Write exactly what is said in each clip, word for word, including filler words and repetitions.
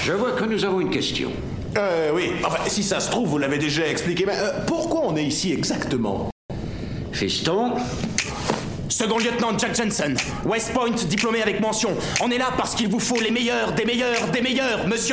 Je vois que nous avons une question. Euh, oui. Enfin, si ça se trouve, vous l'avez déjà expliqué, mais euh, pourquoi on est ici exactement? Fiston, Second lieutenant Jack Jensen, West Point, diplômé avec mention. On est là parce qu'il vous faut les meilleurs, des meilleurs, des meilleurs, monsieur.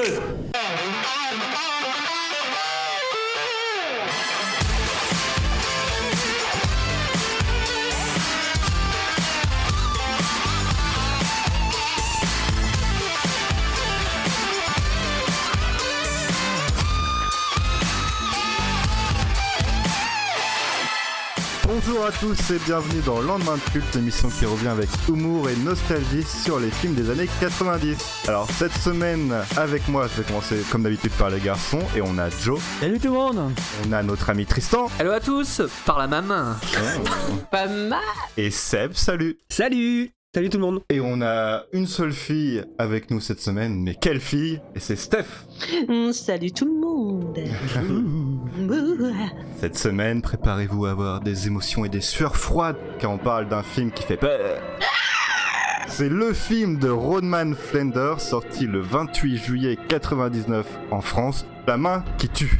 Bonjour à tous et bienvenue dans Lendemain de Culte, l'émission qui revient avec humour et nostalgie sur les films des années quatre-vingt-dix. Alors cette semaine, avec moi, je vais commencer comme d'habitude par les garçons, et on a Joe. Salut tout le monde. On a notre ami Tristan. Hello à tous, par la main. Pas mal. Et Seb, salut. Salut. Salut tout le monde. Et on a une seule fille avec nous cette semaine, mais quelle fille? Et c'est Steph. Mmh, salut tout le monde. Cette semaine, préparez-vous à avoir des émotions et des sueurs froides quand on parle d'un film qui fait peur. C'est le film de Roman Flinders, sorti le vingt-huit juillet quatre-vingt-dix-neuf en France, La main qui tue.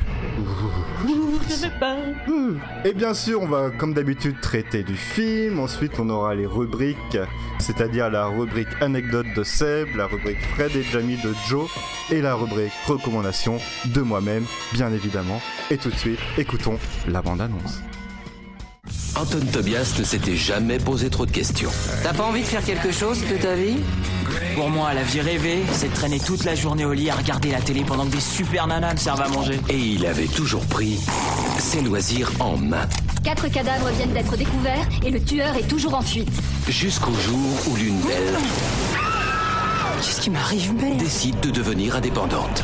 Et bien sûr, on va comme d'habitude traiter du film, ensuite on aura les rubriques, c'est-à-dire la rubrique anecdote de Seb, la rubrique Fred et Jamie de Joe, et la rubrique recommandation de moi-même, bien évidemment. Et tout de suite, écoutons la bande-annonce. Anton Tobias ne s'était jamais posé trop de questions. T'as pas envie de faire quelque chose de ta vie? Pour moi, la vie rêvée, c'est de traîner toute la journée au lit à regarder la télé pendant que des super nanas me servent à manger. Et il avait toujours pris ses loisirs en main. Quatre cadavres viennent d'être découverts et le tueur est toujours en fuite. Jusqu'au jour où l'une d'elles... Qu'est-ce qui m'arrive, merde? Décide de devenir indépendante.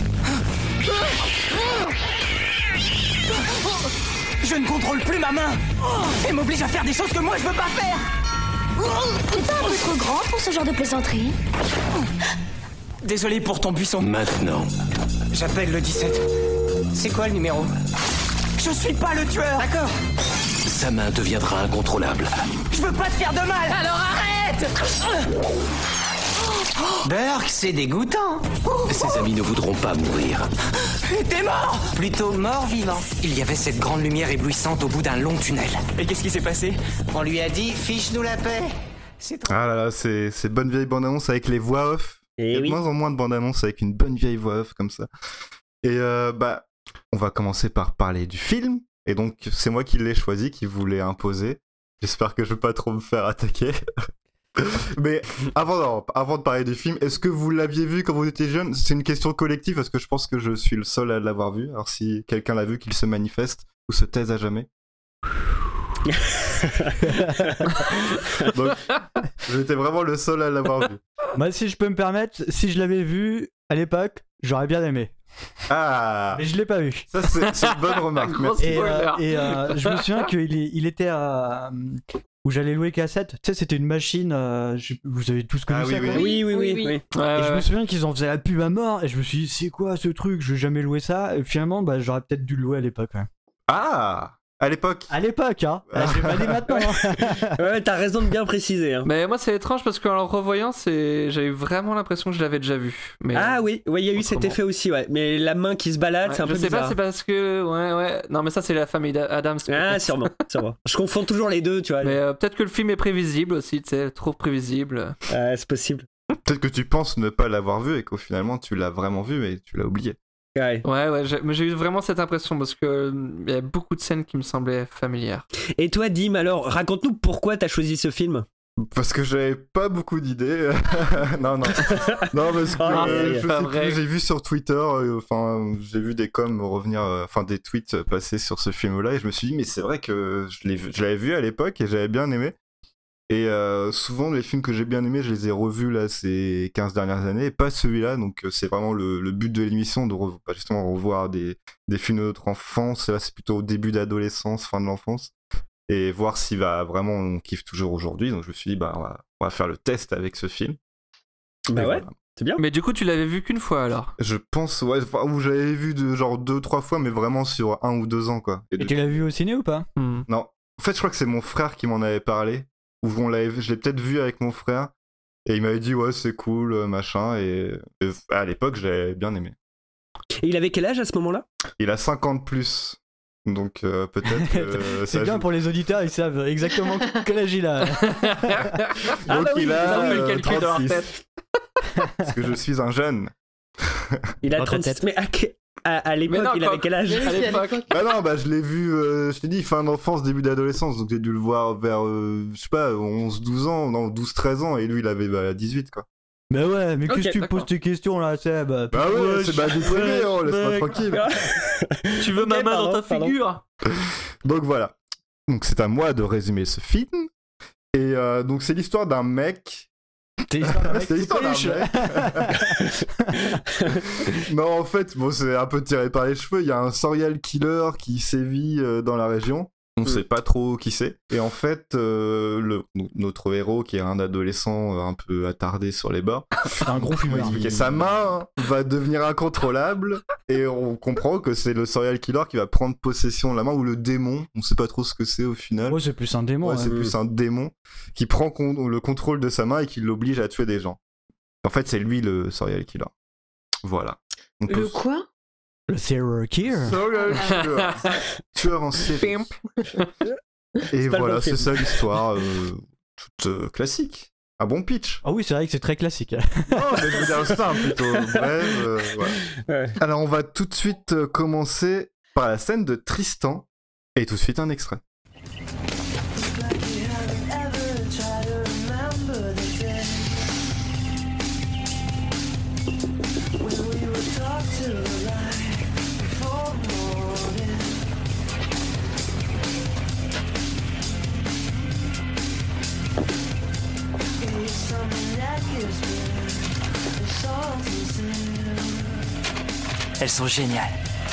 Je ne contrôle plus ma main et m'oblige à faire des choses que moi je veux pas faire. T'es pas un peu trop grand pour ce genre de plaisanterie? Désolé pour ton buisson. Maintenant, J'appelle le dix-sept. C'est quoi le numéro? Je suis pas le tueur. D'accord. sa main deviendra incontrôlable. Je veux pas te faire de mal. Alors arrête. Burke, c'est dégoûtant. Ses amis ne voudront pas mourir. T'es mort. Plutôt mort-vivant. Il y avait cette grande lumière éblouissante au bout d'un long tunnel. Et qu'est-ce qui s'est passé? On lui a dit, fiche-nous la paix. C'est trop... Ah là là, c'est, c'est bonne vieille bande-annonce avec les voix off. Et Il y a oui. de moins en moins de bande-annonces avec une bonne vieille voix off comme ça. Et euh, bah, on va commencer par parler du film. Et donc, c'est moi qui l'ai choisi, qui vous l'ai imposé. J'espère que je vais pas trop me faire attaquer. Mais avant, non, avant de parler du film, est-ce que vous l'aviez vu quand vous étiez jeune? C'est une question collective parce que je pense que je suis le seul à l'avoir vu. Alors si quelqu'un l'a vu, qu'il se manifeste ou se taise à jamais. Donc, j'étais vraiment le seul à l'avoir vu. Moi, si je peux me permettre, si je l'avais vu à l'époque, j'aurais bien aimé. Ah, Mais je l'ai pas vu. ça c'est, c'est une bonne remarque. Merci. Et, euh, et euh, je me souviens qu'il est- il était à... où j'allais louer cassette. Tu sais, c'était une machine. euh, je- Vous avez tous connu Ah ça, oui, quoi. oui, Oui, oui, oui. oui. Et je me souviens qu'ils en faisaient la pub à mort. Et je me suis dit, c'est quoi ce truc? Je vais jamais louer ça. Et finalement, bah, j'aurais peut-être dû le louer à l'époque. Ouais. Ah, à l'époque. À l'époque, hein. Ah, j'ai pas dit maintenant. hein. Ouais, t'as raison de bien préciser. Hein. Mais moi c'est étrange parce qu'en le revoyant, c'est... j'ai eu vraiment l'impression que je l'avais déjà vu. Mais... Ah oui, ouais, il y a eu cet autrement. effet aussi, ouais. Mais la main qui se balade, Ouais, c'est un je peu sais bizarre. pas, c'est parce que... Ouais, ouais. Non mais ça c'est la famille d'Adams. Ah, sûrement, sûrement. Je confonds toujours les deux, tu vois. Mais euh, peut-être que le film est prévisible aussi, tu sais, trop prévisible. Ouais, c'est possible. Peut-être que tu penses ne pas l'avoir vu et qu'au finalement tu l'as vraiment vu mais tu l'as oublié. Ouais. Ouais, ouais, j'ai... mais j'ai eu vraiment cette impression parce que euh, il y a beaucoup de scènes qui me semblaient familières. Et toi, Dim, alors, raconte-nous pourquoi t'as choisi ce film. Parce que j'avais pas beaucoup d'idées. non, non. Non, parce que Ah, euh, c'est je pas sais vrai. plus, j'ai vu sur Twitter, euh, enfin, j'ai vu des coms revenir, euh, enfin, des tweets passer sur ce film-là, et je me suis dit, mais c'est vrai que je, l'ai, vu- je l'avais vu à l'époque et j'avais bien aimé. Et euh, souvent, les films que j'ai bien aimés, je les ai revus là ces quinze dernières années, et pas celui-là, donc euh, c'est vraiment le, le but de l'émission, de re- bah, justement revoir des, des films de notre enfance. Là, c'est plutôt au début d'adolescence, fin de l'enfance. Et voir si bah, vraiment on kiffe toujours aujourd'hui. Donc je me suis dit, bah, on va, on va faire le test avec ce film. Bah Et ouais, voilà. c'est bien. Mais du coup, tu l'avais vu qu'une fois alors? Je pense, ouais, enfin, où j'avais vu de, genre deux, trois fois, mais vraiment sur un ou deux ans, quoi. Et Et de- tu l'as vu au ciné ou pas? Hmm. Non, en fait, je crois que c'est mon frère qui m'en avait parlé, ou on l'avait, je l'ai peut-être vu avec mon frère, et il m'avait dit, ouais, c'est cool, euh, machin, et, et à l'époque, j'avais bien aimé. Et il avait quel âge à ce moment-là ? Il a cinquante plus. Donc euh, peut-être que C'est ça bien joue. pour les auditeurs, ils savent exactement quel âge il a. Donc Ah bah oui, il ils a ont fait le euh, calcul dans leur trente-six. tête. Parce que je suis un jeune. Il a Dans ta trente-six. tête. Mais à, que- à, à l'époque, Mais non, il quand- avait quel âge ? à l'époque. Bah non, bah je l'ai vu, euh, je t'ai dit, fin d'enfance, début d'adolescence, donc j'ai dû le voir vers, euh, je sais pas, onze douze ans, non, douze treize ans, et lui il avait bah, dix-huit quoi. Mais ouais, mais Ok, qu'est-ce que tu me d'accord. poses tes questions là, Seb ? Bah ouais, c'est ma vie privée, hein, laisse-moi mec. tranquille. Tu veux Ok, ma main pardon, dans ta pardon. figure? Donc voilà. Donc c'est à moi de résumer ce film. Et euh, donc c'est l'histoire d'un mec. C'est l'histoire d'un mec C'est qui l'histoire d'un triche. mec. Non, en fait, bon, c'est un peu tiré par les cheveux. Il y a un serial killer qui sévit euh, dans la région. On sait pas trop qui c'est. Et en fait, euh, le, notre héros, qui est un adolescent euh, un peu attardé sur les bords, C'est un gros on va fumeur. expliquer, sa main va devenir incontrôlable et on comprend que c'est le serial killer qui va prendre possession de la main, ou le démon, on sait pas trop ce que c'est au final. Ouais, c'est plus un démon. Ouais, hein. c'est plus un démon qui prend con- le contrôle de sa main et qui l'oblige à tuer des gens. En fait, c'est lui le serial killer. Voilà. On peut- Le quoi? Le serial killer. Serial killer. Tueur en série. Et pas le voilà, bon c'est film. ça l'histoire, euh, toute euh, classique. Un bon pitch. Ah oui, c'est vrai que c'est très classique. Non, mais je veux dire simple plutôt. Bref, euh, voilà. Ouais. Alors, on va tout de suite euh, commencer par la scène de Tristan. Et tout de suite, un extrait. Elles sont géniales.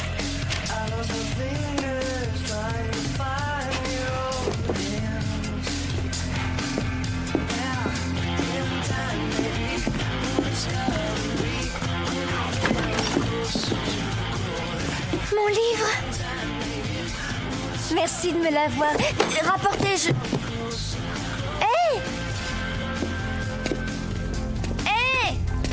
Mon livre. Merci de me l'avoir rapporté. Je. Hé Hé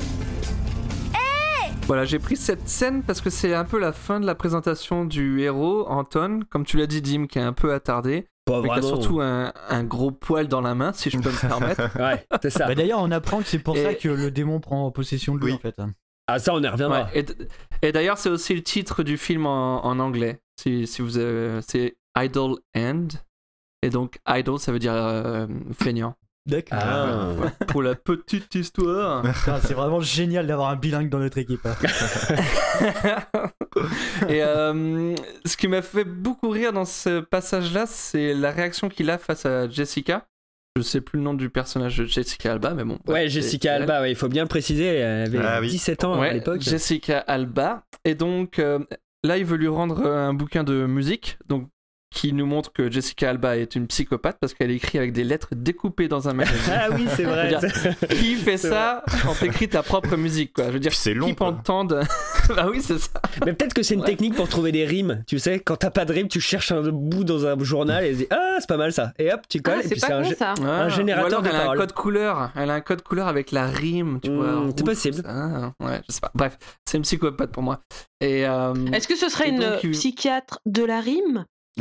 Hé Voilà, j'ai pris cette scène parce que c'est un peu la fin de la présentation du héros, Anton, comme tu l'as dit, Dim, qui est un peu attardé. Pas Mais qui a vraiment. surtout un, un gros poil dans la main, si je peux me permettre. Ouais, c'est ça. Bah, d'ailleurs, on apprend que c'est pour Et- ça que le démon prend possession de lui Oui. en fait. Ah, ça, on y reviendra. Ouais, et d- et d'ailleurs, c'est aussi le titre du film en, en anglais. Si, si vous avez, c'est Idle End. Et donc, idle, ça veut dire euh, feignant. D'accord. Ah. Voilà, pour la petite histoire. Ah, c'est vraiment génial d'avoir un bilingue dans notre équipe. hein. Et euh, ce qui m'a fait beaucoup rire dans ce passage-là, c'est la réaction qu'il a face à Jessica. Je sais plus le nom du personnage de Jessica Alba, mais bon. Ouais, c'est- Jessica c'est elle. Alba, ouais, il faut bien le préciser, elle avait Ah oui. dix-sept ans à Ouais, l'époque. Jessica Alba. Et donc, euh, là, il veut lui rendre un bouquin de musique, donc qui nous montre que Jessica Alba est une psychopathe parce qu'elle écrit avec des lettres découpées dans un magazine. Ah oui, c'est vrai. Je veux dire, qui fait C'est ça quand t'écris ta propre musique, quoi? Je veux dire, Puis c'est long, qui prend quoi. le temps de... Bah oui, c'est ça. Mais peut-être que c'est une Ouais. technique pour trouver des rimes. Tu sais, quand t'as pas de rimes, tu cherches un bout dans un journal et tu dis ah, c'est pas mal ça. Et hop, tu colles. Ah, et c'est puis pas c'est un, con gé- ça. un générateur Ou alors, de elle a un paroles. code couleur. Elle a un code couleur avec la rime, tu Mmh, vois. c'est rouge, possible. ça. Ouais, je sais pas. Bref, c'est une psychopathe pour moi. Et euh, Est-ce que ce serait Et une donc, il- psychiatre de la rime?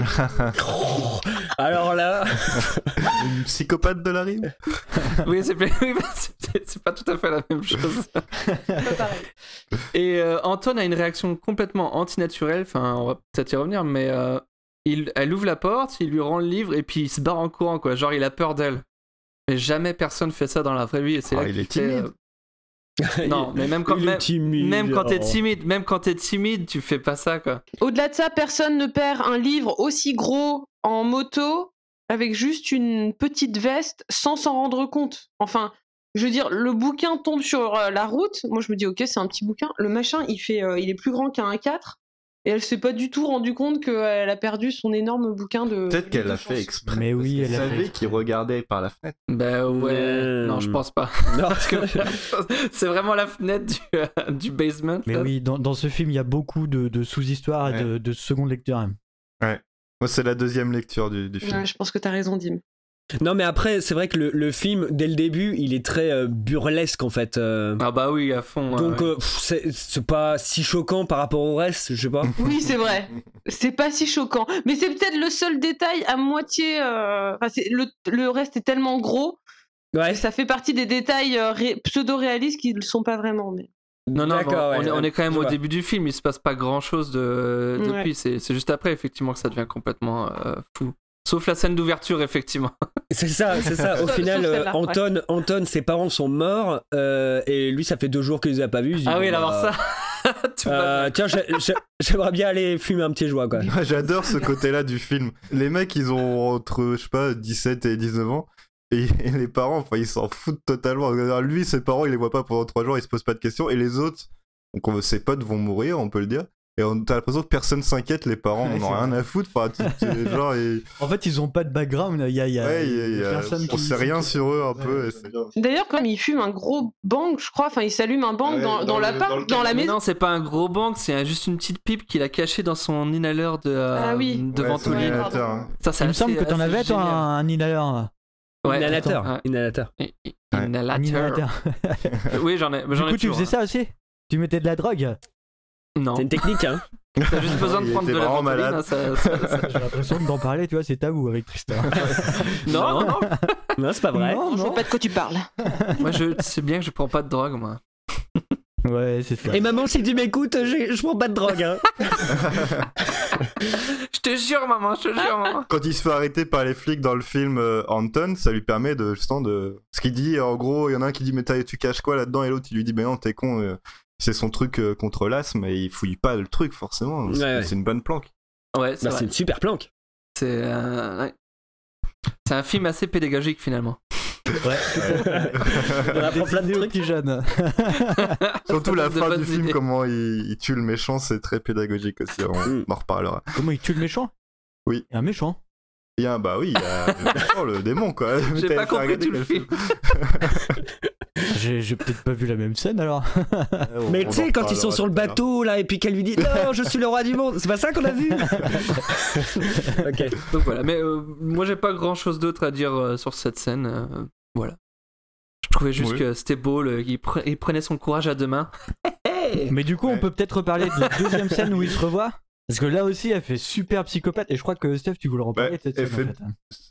Alors là, Une psychopathe de la rime. oui, c'est oui, bah, c'est- c'est pas tout à fait la même chose. Et euh, Anton a une réaction complètement antinaturelle. Enfin, on va peut-être y revenir, mais euh, il, elle ouvre la porte, il lui rend le livre et puis il se barre en courant, quoi. Genre, il a peur d'elle. Mais jamais personne fait ça dans la vraie vie. Et c'est Ah, là il qu'il est fait, timide. euh, Non, mais même quand, il est même, timide. même quand t'es oh. timide, même quand t'es timide, tu fais pas ça, quoi. Au-delà de ça, personne ne perd un livre aussi gros en moto avec juste une petite veste sans s'en rendre compte. Enfin, je veux dire, le bouquin tombe sur euh, la route. Moi, je me dis, ok, c'est un petit bouquin. Le machin, il, fait, euh, il est plus grand qu'un A quatre. Et elle s'est pas du tout rendu compte qu'elle a perdu son énorme bouquin de. Peut-être qu'elle de l'a chance. fait exprès. Mais oui, parce qu'elle elle a fait savait exprès. qu'il regardait par la fenêtre. Bah ouais, Euh, non, je pense pas. Non, Parce que c'est vraiment la fenêtre du, euh, du basement. Mais là. oui, dans, dans ce film, il y a beaucoup de, de sous-histoires et de, de seconde lecture. hein. Moi, c'est la deuxième lecture du, du film. Ouais, je pense que t'as raison, Dim. Non, mais après, c'est vrai que le, le film, dès le début, il est très euh, burlesque en fait. Euh... Ah bah oui, à fond. Donc, ouais. euh, pff, c'est, c'est pas si choquant par rapport au reste, je sais pas. Oui, c'est vrai. C'est pas si choquant. Mais c'est peut-être le seul détail à moitié. Euh... Enfin, c'est... Le, le reste est tellement gros. Ouais. Ça fait partie des détails euh, ré... pseudo-réalistes qui ne le sont pas vraiment. Mais... Non, non, D'accord, on, ouais, est, on est quand même je au vois. début du film, il se passe pas grand chose de... depuis, Ouais. c'est, c'est juste après, effectivement, que ça devient complètement euh, fou. Sauf la scène d'ouverture, effectivement. C'est ça, c'est ça. Au Sauf- final, sauf euh, celle-là, Anton, Anton, ses parents sont morts euh, et lui, ça fait deux jours qu'il les a pas vus. Il se dit, Ah oui, bon, alors bah, ça. Tout va euh, tiens, j'ai- j'ai- j'aimerais bien aller fumer un petit joint, quoi. Moi, j'adore ce côté-là du film. Les mecs, ils ont entre, je sais pas, dix-sept et dix-neuf ans. Et, et les parents, enfin, ils s'en foutent totalement. Lui, ses parents, il les voit pas pendant trois jours, il se pose pas de questions. Et les autres, donc on- ses potes vont mourir, on peut le dire. Et on, t'as l'impression que personne s'inquiète, les parents, Ouais, on c'est en a rien vrai. à foutre. Enfin, tu- tu- genre, et- En fait, ils ont pas de background. Il y a, il y a, ouais, il y a- il il y y a a- personne on qui- sait rien sur eux un peu. Ouais, et c'est- D'ailleurs, comme il fume un gros bang, je crois, enfin, il s'allume un bang Ouais, dans, dans dans le- l'appart, dans dans, le la Mais maison. non, c'est pas un gros bang, c'est un- juste une petite pipe qu'il a cachée dans son inhaleur de, euh, Ah oui. de Ouais, c'est un ventoline. inhalateur, hein. Ça, c'est Il me assez- semble que t'en assez avais, toi, génial. un, un inhaleur. Ouais, Inhalateur, attends, ouais. inhalateur. I- i- Ouais. Inhalateur. Un inhalateur. Oui, j'en ai, Du j'en ai coup, tu toujours, faisais hein. ça aussi? Tu mettais de la drogue? Non, C'est une technique, hein. t'as juste besoin de Il prendre était de la vraiment ventoline. malade. hein, ça- ça- ça- J'ai l'impression que d'en parler, tu vois, c'est tabou avec Tristan. Non, non, non. Non, c'est pas vrai. Non, Je vois non. pas de quoi tu parles. Moi, je sais bien que je prends pas de drogue, moi. Ouais, c'est ça. Et maman, si tu m'écoutes, j'ai- je prends pas de drogue, hein. Je te jure, maman, je te jure, maman. Quand il se fait arrêter par les flics dans le film euh, Anton, ça lui permet de justement de. Ce qu'il dit, en gros, il y en a un qui dit mais t'as- tu caches quoi là-dedans et l'autre il lui dit mais non t'es con, euh, c'est son truc euh, contre l'asthme et il fouille pas le truc forcément. C'est, Ouais, ouais. c'est une bonne planque. Ouais, c'est Bah, vrai. c'est une super planque. C'est euh, ouais. C'est un film assez pédagogique finalement. Ouais. On apprend plein de Des trucs. petits jeunes. Surtout la De fin bonnes du film, idées. comment il, il tue le méchant, c'est très pédagogique aussi. On Mm. en reparlera. Comment il tue le méchant? Oui. Il y a un méchant. Il y a un, bah oui, il y a le, méchant, le démon quoi. J'ai T'as- pas t'as compris regardé tout le quel film. J'ai, j'ai peut-être pas vu la même scène alors. On- Mais on tu sais, en quand ils sont reparlera sur le tout à l'heure. bateau, là, et puis qu'elle lui dit non, je suis le roi du monde, c'est pas ça qu'on a vu. Ok. Donc voilà, mais euh, moi j'ai pas grand chose d'autre à dire euh, sur cette scène. euh, voilà. Je trouvais juste Oui. que c'était beau, le- il, pre- il prenait son courage à deux mains. Mais du coup, on Ouais. peut peut-être reparler de la deuxième scène où il se revoit. Parce que là aussi, elle fait super psychopathe. Et je crois que Steph, tu voulais en parler Ouais, de cette elle scène. fait- En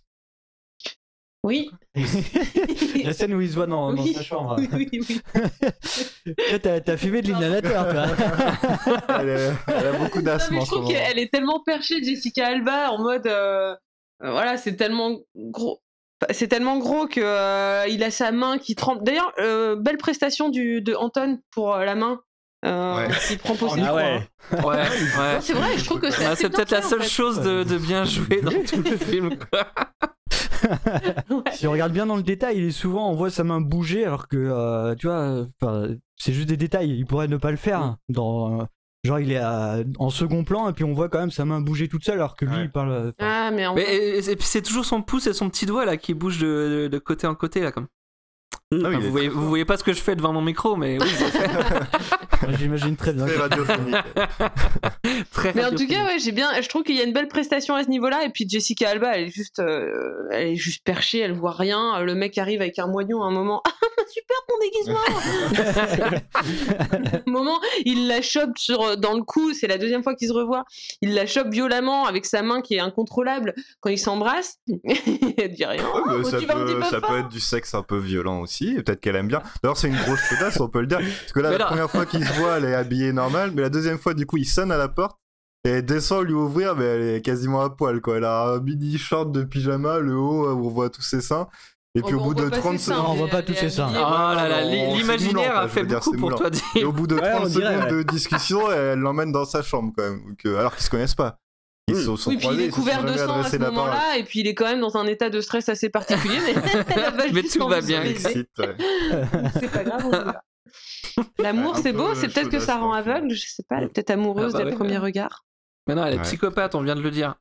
Oui. fait. La scène où il se voit dans, dans Oui. sa chambre. Oui, oui, oui. Là, t'as, t'as fumé de l'inhalateur, toi. elle, est- elle a beaucoup Non, d'asthme mais en je ce trouve moment. qu'elle est tellement perchée, Jessica Alba, en mode. euh, euh, voilà, c'est tellement gros. C'est tellement gros que euh, il a sa main qui tremble. D'ailleurs, euh, belle prestation du, de Anton pour euh, la main. Euh, Ouais. qui prend possession. Ah ouais. Ouais, ouais. Non, c'est vrai, je trouve que c'est. Ouais, assez c'est bien peut-être la fait, en seule fait. chose de, de bien joué dans tout le film. quoi. Si on regarde bien dans le détail, il est souvent, on voit sa main bouger alors que, euh, tu vois, euh, 'fin, c'est juste des détails. Il pourrait ne pas le faire. Dans, euh, genre, il est à- en second plan et puis on voit quand même sa main bouger toute seule alors que lui, Ouais. il parle. euh, 'fin, Ah, mais en Mais et, et puis c'est toujours son pouce et son petit doigt là qui bougent de, de, de côté en côté là comme. Ah oui, Enfin, il vous, est voyez, très vous fort. voyez pas ce que je fais devant mon micro, mais oui, je le fais. moi, j'imagine très bien. Très radiophonique. Très Mais en tout radiophonique. cas, ouais, j'ai bien. Je trouve qu'il y a une belle prestation à ce niveau-là. Et puis Jessica Alba, elle est juste, euh, elle est juste perchée, elle voit rien. Le mec arrive avec un moignon à un moment. Ah, super ton déguisement. Un moment, il la chope sur dans le cou. C'est la deuxième fois qu'ils se revoient. Il la chope violemment avec sa main qui est incontrôlable quand ils s'embrassent. Elle dit rien. Ouais, mais Oh, ça tu vas un petit peut, peu ça fort. peut être du sexe un peu violent aussi, et peut-être qu'elle aime bien. D'ailleurs, c'est une grosse chaudasse, on peut le dire. Parce que là, Mais la non. première fois qu'il se voit, elle est habillée normale, mais la deuxième fois, du coup, il sonne à la porte, et elle descend lui ouvrir, mais elle est quasiment à poil, quoi. Elle a un mini short de pyjama, le haut, où on voit tous ses seins. Et puis Oh, au bah, bout on de voit pas trente ses seins, secondes. on voit mais pas elle tous est ses seins. habillée. Oh là là, non, l'i- c'est l'imaginaire moulant, a je fait veux dire, beaucoup c'est pour moulant. toi Et dire. au bout de Ouais, trente on dirait, secondes ouais. de discussion, elle l'emmène dans sa chambre, quand même. Donc, euh, alors qu'ils se connaissent pas. Ils se sont Oui, puis il croisés, est ils se sont couvert de jamais sang à adressé ce la parole. moment-là, et puis il est quand même dans un état de stress assez particulier, mais elle a pas Mais juste tout va envie de bien. se baiser. Excite, ouais. C'est pas grave, on y va. L'amour, Ouais, un c'est peu beau, c'est peut-être que ça chaudasse, rend hein. aveugle, je sais pas, elle est peut-être amoureuse Ah bah dès le ouais, premier ouais. regard. Mais non, elle est Ouais. psychopathe, on vient de le dire.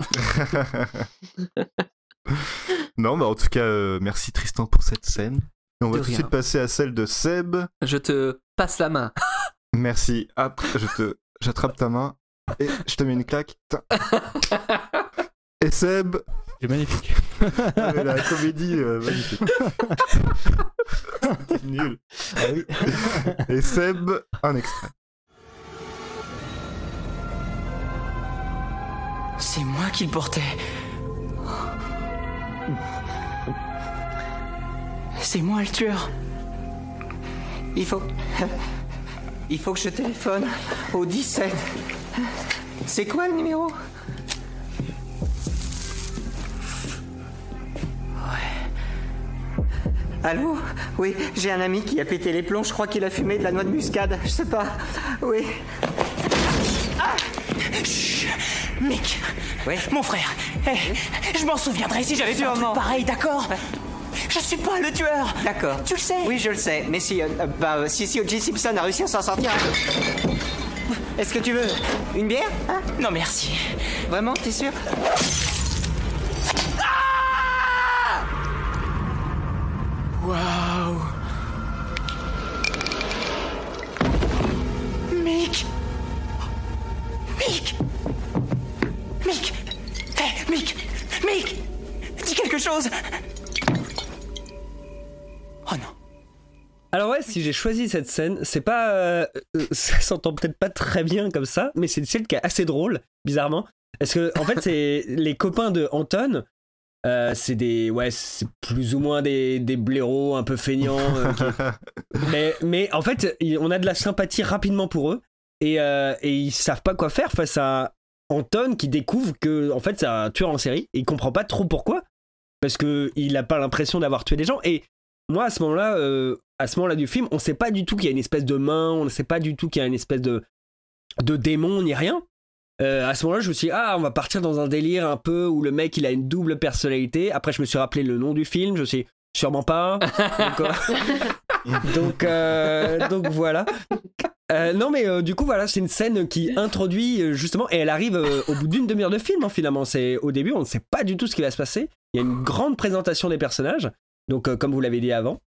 Non, bah en tout cas, euh, merci Tristan pour cette scène. Et on va De tout de rien. suite passer à celle de Seb. Je te passe la main. Merci. Hop, je te, j'attrape ta main et je te mets une claque. Tain. Et Seb, C'est magnifique. Ah, mais la comédie, euh, magnifique. C'était nul. Ah oui. Et Seb, un extrait. C'est moi qui le portais. C'est moi le tueur. Il faut... Il faut que je téléphone au dix-sept. C'est quoi le numéro? Ouais. Allô? Oui, j'ai un ami qui a pété les plombs. Je crois qu'il a fumé de la noix de muscade. Je sais pas. Oui. Ah! Chut. Mick. Oui. Mon frère. Hey, je m'en souviendrai si j'avais fait un truc pareil, d'accord? Je suis pas le tueur. D'accord. Tu le sais? Oui, je le sais. Mais si, euh, bah, euh, si, si O J Simpson a réussi à s'en sortir. Est-ce que tu veux une bière, hein? Non, merci. Vraiment, t'es sûr? Ah! Waouh. Mick. Mick. Mick. Hé, Mick. Mick. Dis quelque chose. Oh non. Alors ouais, si j'ai choisi cette scène, c'est pas... Euh, ça s'entend peut-être pas très bien comme ça, mais c'est une scène qui est assez drôle, bizarrement. Parce que, en fait, c'est les copains de Anton, euh, c'est des... Ouais, c'est plus ou moins des, des blaireaux un peu feignants. Euh, qui... mais, mais en fait, on a de la sympathie rapidement pour eux, et, euh, et ils savent pas quoi faire face à Anton qui découvre que, en fait, c'est un tueur en série, et il comprend pas trop pourquoi, parce qu'il a pas l'impression d'avoir tué des gens, et... Moi, à ce moment-là, euh, à ce moment-là du film, on sait pas du tout qu'il y a une espèce de main, on ne sait pas du tout qu'il y a une espèce de, de démon ni rien. Euh, à ce moment-là, je me suis dit, ah, on va partir dans un délire un peu où le mec, il a une double personnalité. Après, je me suis rappelé le nom du film, je me suis dit, sûrement pas. donc, euh, donc, euh, donc voilà. Euh, non, mais euh, du coup, voilà, c'est une scène qui introduit euh, justement, et elle arrive euh, au bout d'une demi-heure de film, hein, finalement. C'est, au début, on ne sait pas du tout ce qui va se passer. Il y a une grande présentation des personnages. Donc, euh, comme vous l'avez dit avant.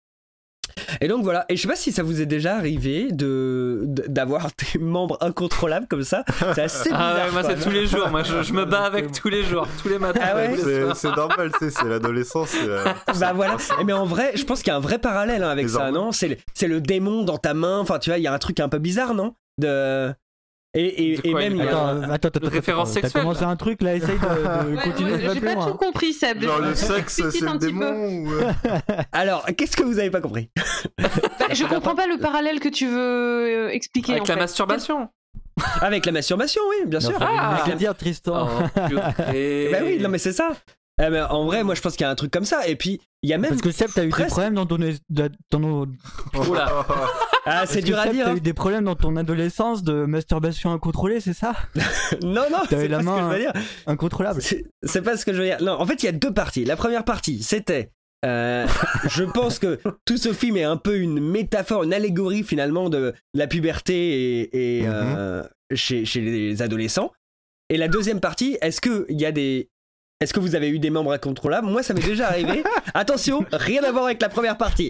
Et donc voilà. Et je sais pas si ça vous est déjà arrivé de, de d'avoir des membres incontrôlables comme ça. C'est assez bizarre. Ah ouais, moi c'est tous les jours. Moi je, je me bats avec tous les jours, tous les matins. Ah ouais, c'est, c'est normal, tu sais, c'est l'adolescence. C'est la... Bah voilà. Mais en vrai, je pense qu'il y a un vrai parallèle hein, avec les ça, hormones. Non? C'est le, c'est le démon dans ta main. Enfin, tu vois, il y a un truc un peu bizarre, non? De... Et, et, quoi, et même, attends, il y a... attends, attends, référence attends, sexuelle. T'as commencé un truc là, essaye de, de ouais, continuer. Ouais, j'ai pas tout compris, Seb. Genre le sexe, c'est le démon ou... Alors, qu'est-ce que vous avez pas compris? Bah, je comprends pas le parallèle que tu veux expliquer. Avec en la fait. masturbation. Avec la masturbation, oui, bien Non, sûr. ah, je vais dire Tristan. Oh, purée. Bah oui, non mais c'est ça. Eh ben, en vrai, moi je pense qu'il y a un truc comme ça. Et puis, il y a même. Parce que Seb, t'as eu presque... des problèmes dans ton. Dans nos... Oula. Ah, c'est dur à Seb, dire. T'as hein. eu des problèmes dans ton adolescence de masturbation incontrôlée, c'est ça? Non, non, T'avais c'est la pas main ce que je veux dire. Incontrôlable. C'est, c'est pas ce que je veux dire. Non, en fait, il y a deux parties. La première partie, c'était. Euh, je pense que tout ce film est un peu une métaphore, une allégorie finalement de la puberté et, et mm-hmm. euh, chez, chez les adolescents. Et la deuxième partie, est-ce que il y a des, est-ce que vous avez eu des membres incontrôlables? Moi, ça m'est déjà arrivé. Attention, rien à voir avec la première partie.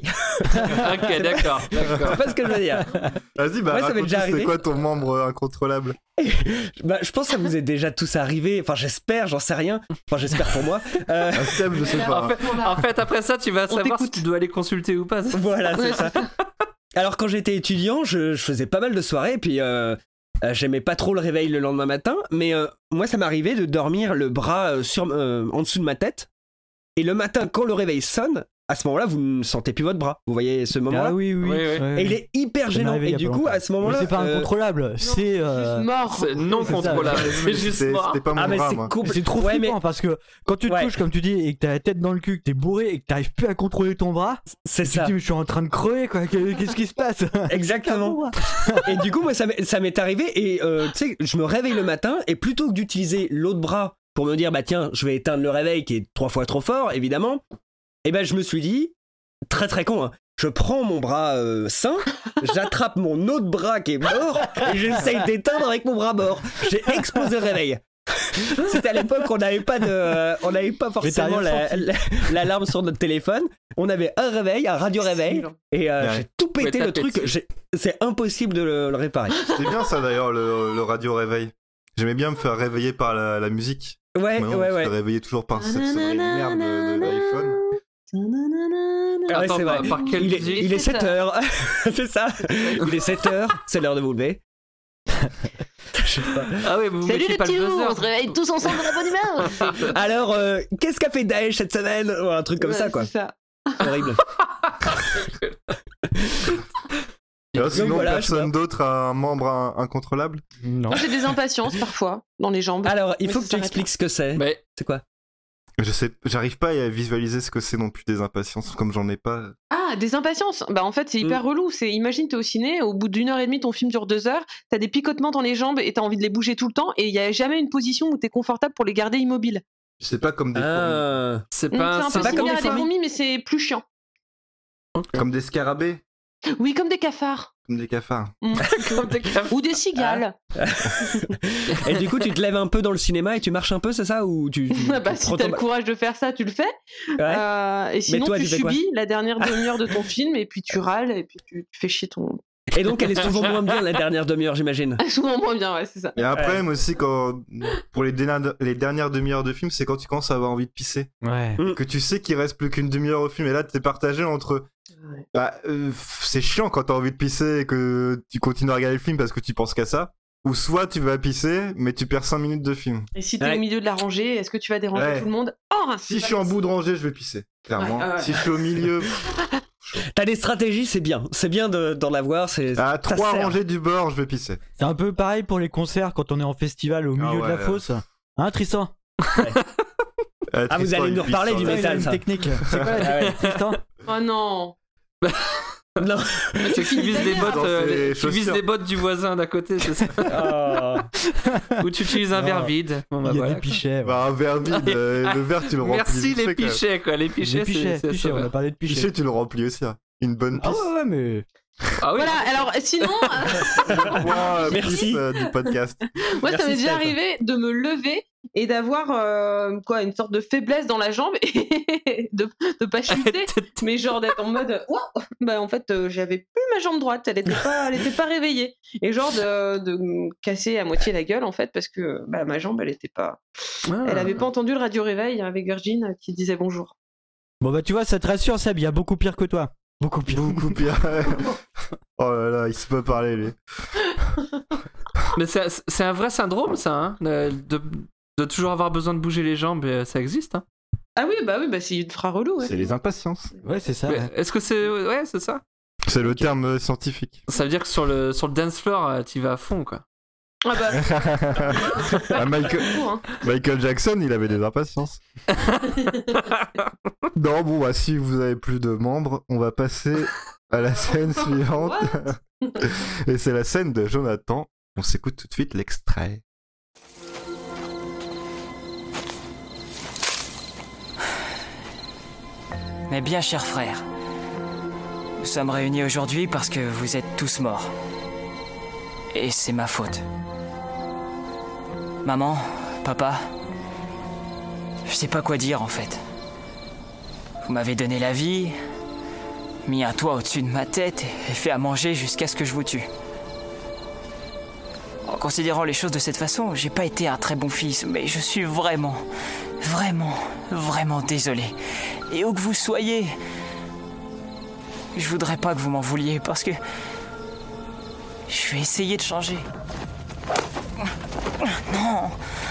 Ok, d'accord, d'accord. C'est pas ce que je veux dire. Vas-y, bah, ouais, ça m'est déjà arrivé. C'est quoi ton membre incontrôlable? Bah, je pense que ça vous est déjà tous arrivé. Enfin, j'espère, j'en sais rien. Enfin, j'espère pour moi. Euh... Un Seb, je sais pas. En fait, en fait, après ça, tu vas On savoir t'écoute. Si tu dois aller consulter ou pas. Voilà, c'est ça. Alors, quand j'étais étudiant, je, je faisais pas mal de soirées, puis euh, euh, j'aimais pas trop le réveil le lendemain matin, mais euh, moi, ça m'arrivait de dormir le bras euh, sur, euh, en dessous de ma tête, et le matin, quand le réveil sonne, à ce moment-là, vous ne sentez plus votre bras. Vous voyez ce moment-là? Ah oui, oui. oui, oui. Ouais. Et il est hyper gênant. Et du coup, à ce moment-là. Mais c'est pas euh... incontrôlable. C'est. Euh... mort. C'est non contrôlable. C'est juste c'est, mort. C'était pas mon ah, mais bras, c'est, moi. compl- c'est trop ouais, flippant mais... parce que quand tu te ouais. touches, comme tu dis, et que t'as la tête dans le cul, que t'es bourré et que t'arrives plus à contrôler ton bras, c'est tu ça. te dis, mais je suis en train de crever, quoi. Qu'est-ce qui se passe? Exactement. Et du coup, moi, ça m'est, ça m'est arrivé. Et euh, tu sais, je me réveille le matin et plutôt que d'utiliser l'autre bras pour me dire, bah tiens, je vais éteindre le réveil qui est trois fois trop fort, évidemment, et ben, je me suis dit. Très très con, hein. Je prends mon bras euh, sain, j'attrape mon autre bras qui est mort et j'essaye d'éteindre avec mon bras mort. J'ai explosé le réveil. C'était à l'époque où on n'avait pas de, euh, on n'avait pas forcément la, la, l'alarme sur notre téléphone. On avait un réveil, un radio réveil, et euh, ouais. j'ai tout pété ouais, le truc. J'ai, c'est impossible de le, le réparer. C'était bien ça d'ailleurs le, le radio réveil. J'aimais bien me faire réveiller par la, la musique. Ouais, Maintenant, ouais, on ouais. se fait réveiller toujours par cette sonnerie de merde de, de l'iPhone. Ah ouais, Attends, c'est vrai. par- par quelle il, est, musique il est sept heures. C'est ça. Il est sept heures. C'est l'heure de vous lever. Je sais pas. Ah ouais, vous vous Salut mettiez les pas petits le loups, buzzer. on se réveille tous ensemble dans la bonne humeur. Alors, euh, qu'est-ce qu'a fait Daesh cette semaine? Ou un truc comme Ouais, ça, quoi. c'est ça. Horrible. Et là, sinon, voilà, je personne d'autre a un membre in- incontrôlable? Non. Moi, j'ai des impatiences parfois dans les jambes. Alors, il Mais faut ça que tu s'arrête expliques ce que c'est. Mais C'est quoi? Je sais, j'arrive pas à visualiser ce que c'est non plus des impatiences, comme j'en ai pas. Ah, des impatiences. Bah en fait, c'est hyper relou. C'est imagine t'es au ciné, au bout d'une heure et demie, ton film dure deux heures, t'as des picotements dans les jambes et t'as envie de les bouger tout le temps, et il y a jamais une position où t'es confortable pour les garder immobiles. C'est pas comme des Ah. c'est Mm, pas, c'est un c'est peu pas comme similaire les à des fourmis. fourmis, mais c'est plus chiant. fourmis, comme des scarabées, Oui, comme des cafards. comme des cafards. Mm. Comme des cafards. Ou des cigales. Et du coup, tu te lèves un peu dans le cinéma et tu marches un peu, c'est ça? Ou tu, tu, Ah bah, tu si prends t'as ton- le courage de faire ça, tu le fais. Ouais. Euh, et sinon, toi, tu tu fais quoi subis la dernière demi-heure de ton film, et puis tu râles, et puis tu, tu fais chier ton. Et donc, elle est souvent moins bien la dernière demi-heure, j'imagine. Souvent moins bien, ouais, c'est ça. Et après, moi aussi, quand, pour les, dernières- les dernières demi-heures de film, c'est quand tu commences à avoir envie de pisser. Ouais. Que tu sais qu'il reste plus qu'une demi-heure au film, et là, t'es partagé entre. Ouais. Bah, euh, c'est chiant quand t'as envie de pisser et que tu continues à regarder le film parce que tu penses qu'à ça. Ou soit tu vas pisser, mais tu perds cinq minutes de film. Et si t'es Ouais. au milieu de la rangée, est-ce que tu vas déranger Ouais. tout le monde? Oh, Si je suis en bout de rangée, je vais pisser, clairement. Ouais, ouais, ouais. Si je suis au milieu, T'as des stratégies, c'est bien. C'est bien de- d'en avoir. C'est à ça trois sert. rangées du bord, je vais pisser. C'est un peu pareil pour les concerts quand on est en festival au milieu Ah de la ouais. fosse. Hein, Tristan? Euh, Ah, vous Tristan, allez il nous pisse reparler sur du la- Ouais, il a métal, une ça. technique. C'est quoi la Ah ouais. technique, Tristan? Oh non. Non. C'est que tu vises les bottes, Dans euh, ses les- tu vises chaussures. les bottes du voisin d'à côté, c'est ça? Oh. Ou tu utilises un Non. verre vide. Bon, bah, Il y a voilà, des pichets. ouais. Bah, un verre vide, euh, le verre, tu le quoi. remplis. Merci vite les fait, quand même. pichets, quoi. Les pichets, Des pichets, c'est- c'est pichets, ça. on a parlé de pichets. Pichet, tu le remplis aussi. Hein. Une bonne Ah pisse. ouais, ouais, mais. Ah oui. Voilà, alors sinon, euh, Moi, euh, Merci. pisse, euh, du podcast. moi ça Merci, m'est déjà Steph. arrivé de me lever et d'avoir euh, quoi, une sorte de faiblesse dans la jambe et de, de pas chuter, mais genre d'être en mode Ouah bah en fait euh, j'avais plus ma jambe droite, elle était pas, elle était pas réveillée, et genre de, de me casser à moitié la gueule en fait parce que bah, ma jambe elle était pas, Ah. elle avait pas entendu le radio réveil avec Virgin qui disait bonjour. Bon bah tu vois, ça te rassure, Seb, il y a beaucoup pire que toi. Beaucoup pire. Beaucoup pire. Oh là là, il se peut parler, lui. Mais c'est c'est un vrai syndrome, ça, hein, de, de, de toujours avoir besoin de bouger les jambes, et ça existe. Hein. Ah oui bah oui bah c'est ultra relou. Ouais. C'est les impatiences. Ouais, c'est ça. Mais ouais. Est-ce que c'est. Ouais, c'est ça. C'est le terme euh, scientifique. Ça veut dire que sur le, sur le dance floor, euh, t'y vas à fond, quoi. Ah bah Ah, Michael... fou, hein. Michael Jackson, il avait des impatiences. Non, bon, bah, si vous avez plus de membres, on va passer à la scène suivante. Et c'est la scène de Jonathan. On s'écoute tout de suite l'extrait. Mes bien chers frères, nous sommes réunis aujourd'hui parce que vous êtes tous morts. Et c'est ma faute. Maman, papa, je sais pas quoi dire en fait. Vous m'avez donné la vie, mis un toit au-dessus de ma tête et fait à manger jusqu'à ce que je vous tue. En considérant les choses de cette façon, j'ai pas été un très bon fils, mais je suis vraiment, vraiment, vraiment désolé. Et où que vous soyez, je voudrais pas que vous m'en vouliez parce que je vais essayer de changer. Non.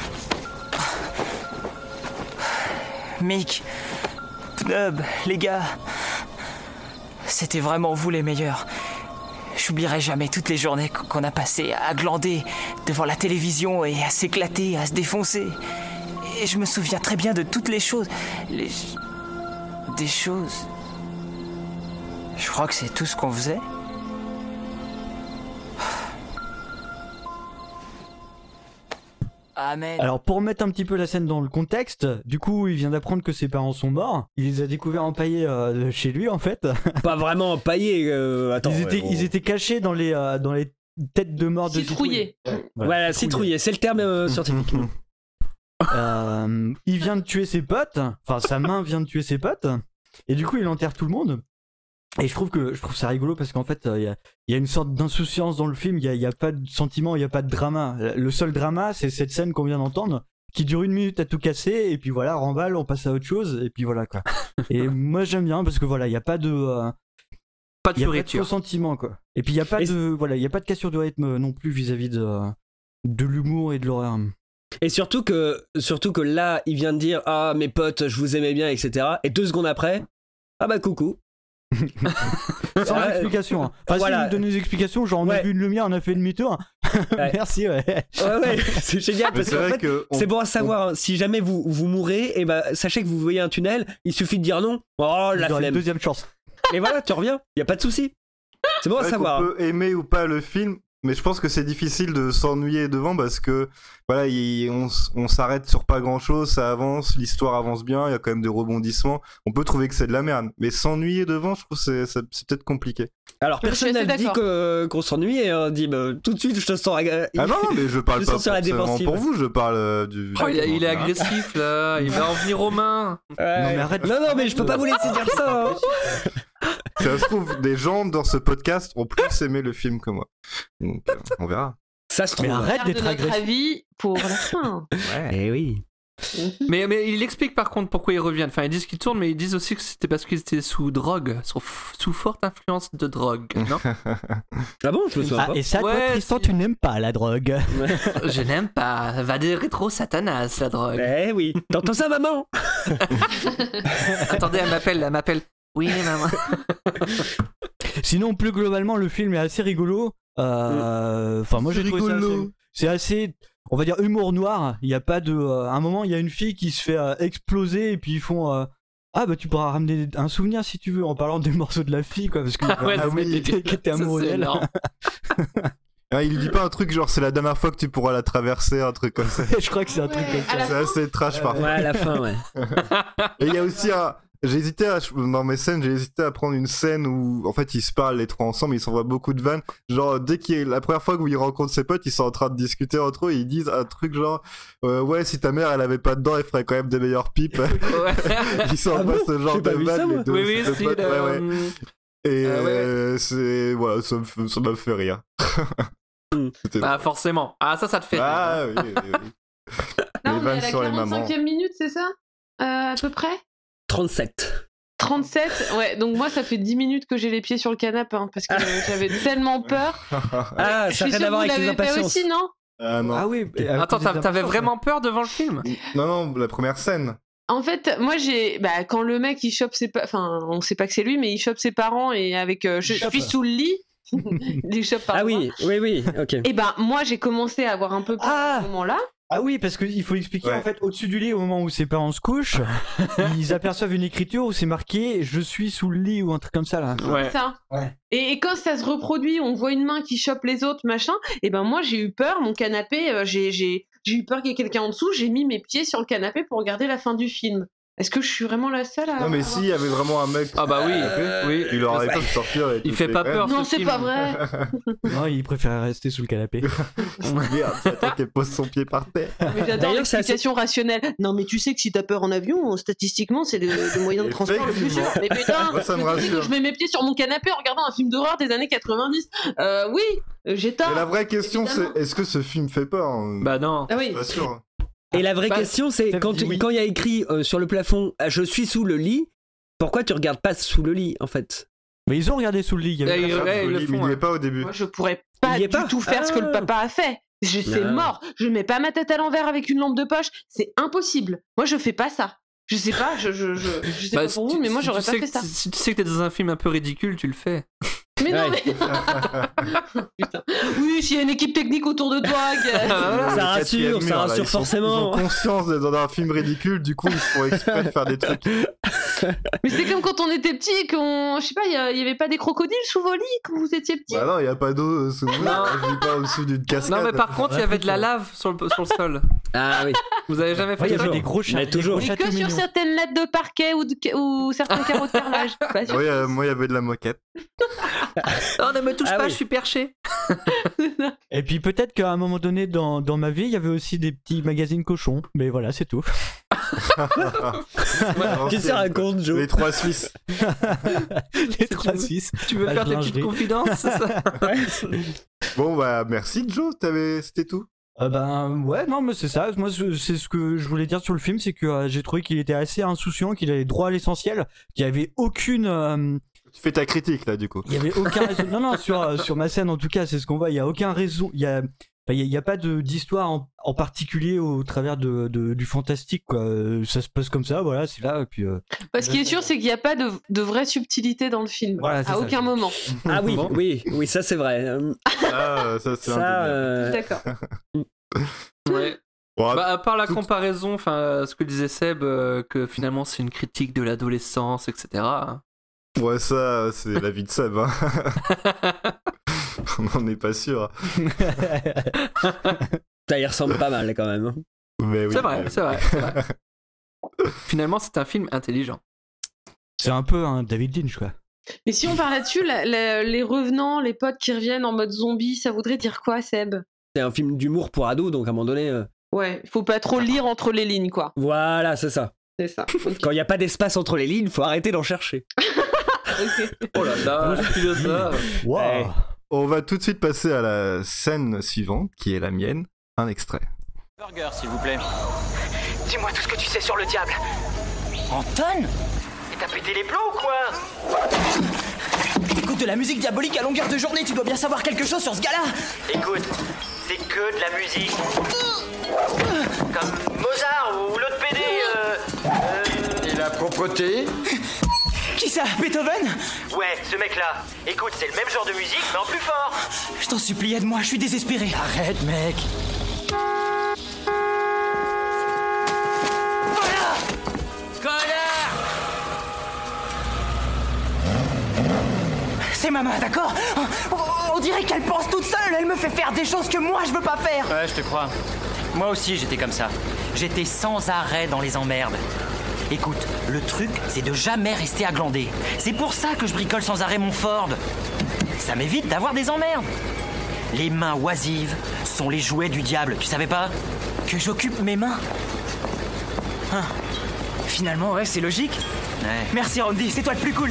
Mick, Pnub, les gars, c'était vraiment vous les meilleurs. J'oublierai jamais toutes les journées qu'on a passées à glander devant la télévision et à s'éclater, à se défoncer. Et je me souviens très bien de toutes les choses. Les... Des choses... Je crois que c'est tout ce qu'on faisait. Amen. Alors pour mettre un petit peu la scène dans le contexte, du coup il vient d'apprendre que ses parents sont morts. Il les a découverts empaillés euh, chez lui en fait. Pas vraiment empaillés. Euh, attends. ils, étaient, ouais, bon. ils étaient cachés dans les, euh, dans les têtes de mort de Citrouillés. citrouille. Voilà, citrouillé, c'est le terme euh, scientifique. Euh, il vient de tuer ses potes, enfin sa main vient de tuer ses potes, et du coup il enterre tout le monde. Et je trouve que je trouve ça rigolo parce qu'en fait il euh, y, a, y a une sorte d'insouciance dans le film, il y a, y a pas de sentiment, il y a pas de drama. Le seul drama c'est cette scène qu'on vient d'entendre qui dure une minute à tout casser, et puis voilà, remballe, on passe à autre chose, et puis voilà quoi. Et moi j'aime bien parce que voilà, il n'y a pas de. Euh, pas de y a fioriture. pas de faux sentiments quoi. Et puis il n'y a pas Et de. Voilà, il n'y a pas de cassure de rythme non plus vis-à-vis de, de l'humour et de l'horreur. Et surtout que, surtout que là, il vient de dire ah mes potes, je vous aimais bien, et cetera. Et deux secondes après, ah bah coucou. Sans Ouais, explication. Hein. Enfin, voilà. si vous me donnez des explications, genre on a Ouais. vu une lumière, on a fait demi-tour. Ouais. Merci, ouais. Ouais, ouais, c'est génial Mais parce c'est qu'en vrai fait, que on- c'est bon à savoir. hein, si jamais vous, vous mourrez, et bah, sachez que vous voyez un tunnel, il suffit de dire non. Oh, la Il y aura une flemme. deuxième chance. Et voilà, tu reviens, y a pas de souci. C'est bon à C'est vrai savoir. qu'on peut aimer ou pas le film, mais je pense que c'est difficile de s'ennuyer devant parce que voilà, il- on, s- on s'arrête sur pas grand chose, ça avance, l'histoire avance bien, il y a quand même des rebondissements. On peut trouver que c'est de la merde, mais s'ennuyer devant, je trouve que c'est, c'est, c'est peut-être compliqué. Alors Je suis personne assez n'a dit d'accord. que- qu'on s'ennuie et on dit bah, tout de suite je te sens. euh, Ah non, mais je parle Je pas sens sur la forcément défensive. pour vous, je parle euh, du. Oh, il, est- il est en général. agressif là, il va en venir aux mains. Ouais. Non, mais arrête. Non, non, mais je peux pas vous laisser dire ça. hein. Ça se trouve, des gens dans ce podcast ont plus aimé le film que moi. Donc, euh, on verra. Ça se trouve. Mais arrête Garde d'être notre agressif. avis pour la fin. Eh oui. Mais, mais il explique par contre pourquoi ils reviennent. Enfin, ils disent qu'ils tournent, mais ils disent aussi que c'était parce qu'ils étaient sous drogue, sous, sous forte influence de drogue, non? Ah bon, je me souviens Ah, pas. et ça, toi, Ouais, Tristan, si. tu n'aimes pas la drogue. Je n'aime pas. Va des rétro satanas, la drogue. Eh oui. T'entends ça, maman? Attendez, elle m'appelle, elle m'appelle. Oui, maman. Sinon, plus globalement, le film est assez rigolo. Euh, Enfin, moi, j'ai C'est trouvé ça rigolo. assez... C'est assez, on va dire, humour noir. Il y a pas de... euh, à un moment, il y a une fille qui se fait euh, exploser et puis ils font... euh, ah bah tu pourras ramener un souvenir si tu veux en parlant des morceaux de la fille quoi parce qu'il y a Ouais, un c'est mec qui était- qui était Ça, amoureux c'est d'elle. énorme. Ah, il lui dit pas un truc genre c'est la dernière fois que tu pourras la traverser, un truc comme ça. Je crois que c'est un truc Ouais, comme à ça. la C'est assez trash Ouais, parfois. à la fin, ouais. Et il y a aussi un. J'ai hésité à... dans mes scènes, j'ai hésité à prendre une scène où en fait ils se parlent les trois ensemble, ils s'envoient beaucoup de vannes. Genre dès qu'il est la première fois où il rencontre ses potes, ils sont en train de discuter entre eux, et ils disent un truc genre euh, ouais si ta mère elle avait pas de dents, elle ferait quand même des meilleures pipes. Ouais. Ils sont Ah en bon ce genre J'ai de pas vu ça, vannes moi. les deux. Oui, oui, deux si, potes, le- ouais, ouais. Et Ah ouais. euh, c'est voilà, ça me fait, ça m'a fait rire. C'était Bah, forcément. Ah, ça, ça te fait. rire. ah oui, oui, oui. Non, Les mais vannes à la sur les mamans. quarante-cinquième minute, c'est ça euh, À peu près trente-sept. trente-sept. Ouais, donc moi, ça fait dix minutes que j'ai les pieds sur le canapé hein, parce que j'avais tellement peur. Ah, Je ça suis n'a rien sûre à voir que vous avec les l'avez fait impatiences. aussi, non Ah non. Ah oui. Attends, t'a- t'avais vraiment peur devant le film? Non, non, la première scène. En fait, moi, j'ai. Bah, quand le mec, il chope ses. pa- Enfin, on sait pas que c'est lui, mais il chope ses parents et avec. euh, je Il chope. suis sous le lit. Il chope par Ah oui, oui, oui, ok. Et ben, moi, j'ai commencé à avoir un peu peur Ah à ce moment-là. Ah oui, parce qu'il faut expliquer Ouais. en fait au-dessus du lit au moment où ses parents se couchent, ils aperçoivent une écriture où c'est marqué je suis sous le lit ou un truc comme ça là. Ouais. Ça. Ouais. Et, et quand ça se reproduit, on voit une main qui chope les autres, machin. Et ben moi j'ai eu peur, mon canapé, euh, j'ai j'ai j'ai eu peur qu'il y ait quelqu'un en dessous. J'ai mis mes pieds sur le canapé pour regarder la fin du film. Est-ce que je suis vraiment la seule à Non, mais si, il y avait vraiment un mec. Ah bah oui, Euh, oui. Il aurait pu sortir. Et Il tout fait fait pas quand même. peur. Non, ce c'est film. pas vrai. Non, il préférait rester sous le canapé. Merde, attends qu'elle pose son pied par terre. Mais j'adore D'ailleurs, c'est l'explication rationnelle. Non, mais tu sais que si t'as peur en avion, statistiquement, c'est le, le moyen de transport le plus sûr. Mais putain, Moi, ça me je me dis que rassure. je mets mes pieds sur mon canapé en regardant un film d'horreur des années quatre-vingt-dix. Euh, oui, euh, j'ai tort. Mais la vraie question, c'est Évidemment. est-ce que ce film fait peur hein Bah non. Ah oui. Pas sûr. Et la vraie Bah, question, c'est Steph quand dit oui. quand il y a écrit euh, sur le plafond ah, je suis sous le lit, pourquoi tu regardes pas sous le lit en fait? Mais ils ont regardé sous le lit. Il y avait Ouais, personne. ouais, ils le Mais font, il n'y ouais. est pas au début. Moi, je pourrais pas Il y est du pas tout faire ce que le Ah. papa a fait. Je- C'est Ah. mort. Je mets pas ma tête à l'envers avec une lampe de poche. C'est impossible. Moi, je fais pas ça. Je sais pas. Je je je, je sais Bah, pas si pour tu- vous, mais moi, si j'aurais tu pas sais fait que- ça. Si tu sais que t'es dans un film un peu ridicule, tu le fais. Mais non, Ouais. mais putain. Oui, s'il y a une équipe technique autour de toi. que- Ça Le rassure, quatrième ça mur, là, rassure ils sont- forcément. Ils ont conscience d'être dans un film ridicule, du coup, ils font exprès de faire des trucs. Mais c'est comme quand on était petit et qu'on, je sais pas, il y a- il y avait pas des crocodiles sous vos lits quand vous étiez petit. Bah non, il n'y a pas d'eau euh, sous vous. Non. Je vis pas au-dessus d'une cascade. Non, mais par contre, il y avait de la lave sur le, sur le sol. Ah oui. Vous avez jamais Ouais, fait il y ça? avait des gros chats. Mais des toujours. gros Mais châteaux que sur mignons. certaines lettres de parquet ou, de, ou certains carreaux de carrelage. Pas sûr. Oui, euh, moi, il y avait de la moquette. Oh, ne me touche Ah pas, oui. je suis perché. Et puis peut-être qu'à un moment donné dans, dans ma vie, il y avait aussi des petits magazines cochons. Mais voilà, c'est tout. Qu'est-ce que ça raconte, Joe? Les trois Suisses. Les trois Suisses. Tu veux Page faire tes petites lingerie. confidences, c'est ça? Bon, bah, merci, Joe. T'avais... C'était tout. Euh, ben ouais, non, mais c'est ça. Moi, c'est c'est ce que je voulais dire sur le film, c'est que euh, j'ai trouvé qu'il était assez insouciant, qu'il allait droit à l'essentiel, qu'il y avait aucune. euh, Tu fais ta critique là, du coup. Il y avait aucun raison. Non, non, sur euh, sur ma scène en tout cas, c'est ce qu'on voit. Il y a aucun raison. Il y a. Il y, a, il y a pas de d'histoire en, en particulier au travers de, de du fantastique, quoi. Euh, Ça se passe comme ça, voilà, c'est là. Et puis. Euh... Bah, ce qui est sûr, c'est qu'il n'y a pas de, de vraie subtilité dans le film. Voilà, à c'est ça, aucun je- moment. Ah oui, oui, oui, ça c'est vrai. Euh, Ah, ça, c'est Ça, un euh, D'accord. Ouais. Bon, Bah, à part la tout- comparaison, enfin, ce que disait Seb, euh, que finalement c'est une critique de l'adolescence, et cetera. Ouais, ça, c'est la vie de Seb. Hein. On n'en est pas sûr. ça y ressemble pas mal quand même. hein. Mais oui. C'est vrai, c'est vrai, c'est vrai. Finalement, c'est un film intelligent. C'est un peu un David Lynch, quoi. Mais si on parle là-dessus, la- la- les revenants, les potes qui reviennent en mode zombie, ça voudrait dire quoi, Seb? C'est un film d'humour pour ados, donc à un moment donné. euh, Ouais, faut pas trop lire entre les lignes, quoi. Voilà, c'est ça. C'est ça. Ok. Quand il n'y a pas d'espace entre les lignes, faut arrêter d'en chercher. Ok. Oh là là, philosophe. Wow. On va tout de suite passer à la scène suivante, qui est la mienne. Un extrait. Burger, s'il vous plaît. Dis-moi tout ce que tu sais sur le diable. Anton? Et t'as pété les plombs ou quoi? T'écoutes de la musique diabolique à longueur de journée, tu dois bien savoir quelque chose sur ce gars-là. Écoute, c'est que de la musique. Comme Mozart ou l'autre P D. Euh, euh, Et la propreté? Qui ça? Beethoven? Ouais, ce mec-là. Écoute, c'est le même genre de musique, mais en plus fort. Je t'en supplie, aide-moi, je suis désespéré. Arrête, mec. Voilà. Connard. C'est ma main, d'accord? On, on dirait qu'elle pense toute seule, elle me fait faire des choses que moi je veux pas faire. Ouais, je te crois. Moi aussi, j'étais comme ça. J'étais sans arrêt dans les emmerdes. Écoute, le truc, c'est de jamais rester à glander. C'est pour ça que je bricole sans arrêt mon Ford. Ça m'évite d'avoir des emmerdes. Les mains oisives sont les jouets du diable, tu savais pas? Que j'occupe mes mains. Hein. Finalement, ouais, c'est logique. Ouais. Merci Randy, c'est toi le plus cool.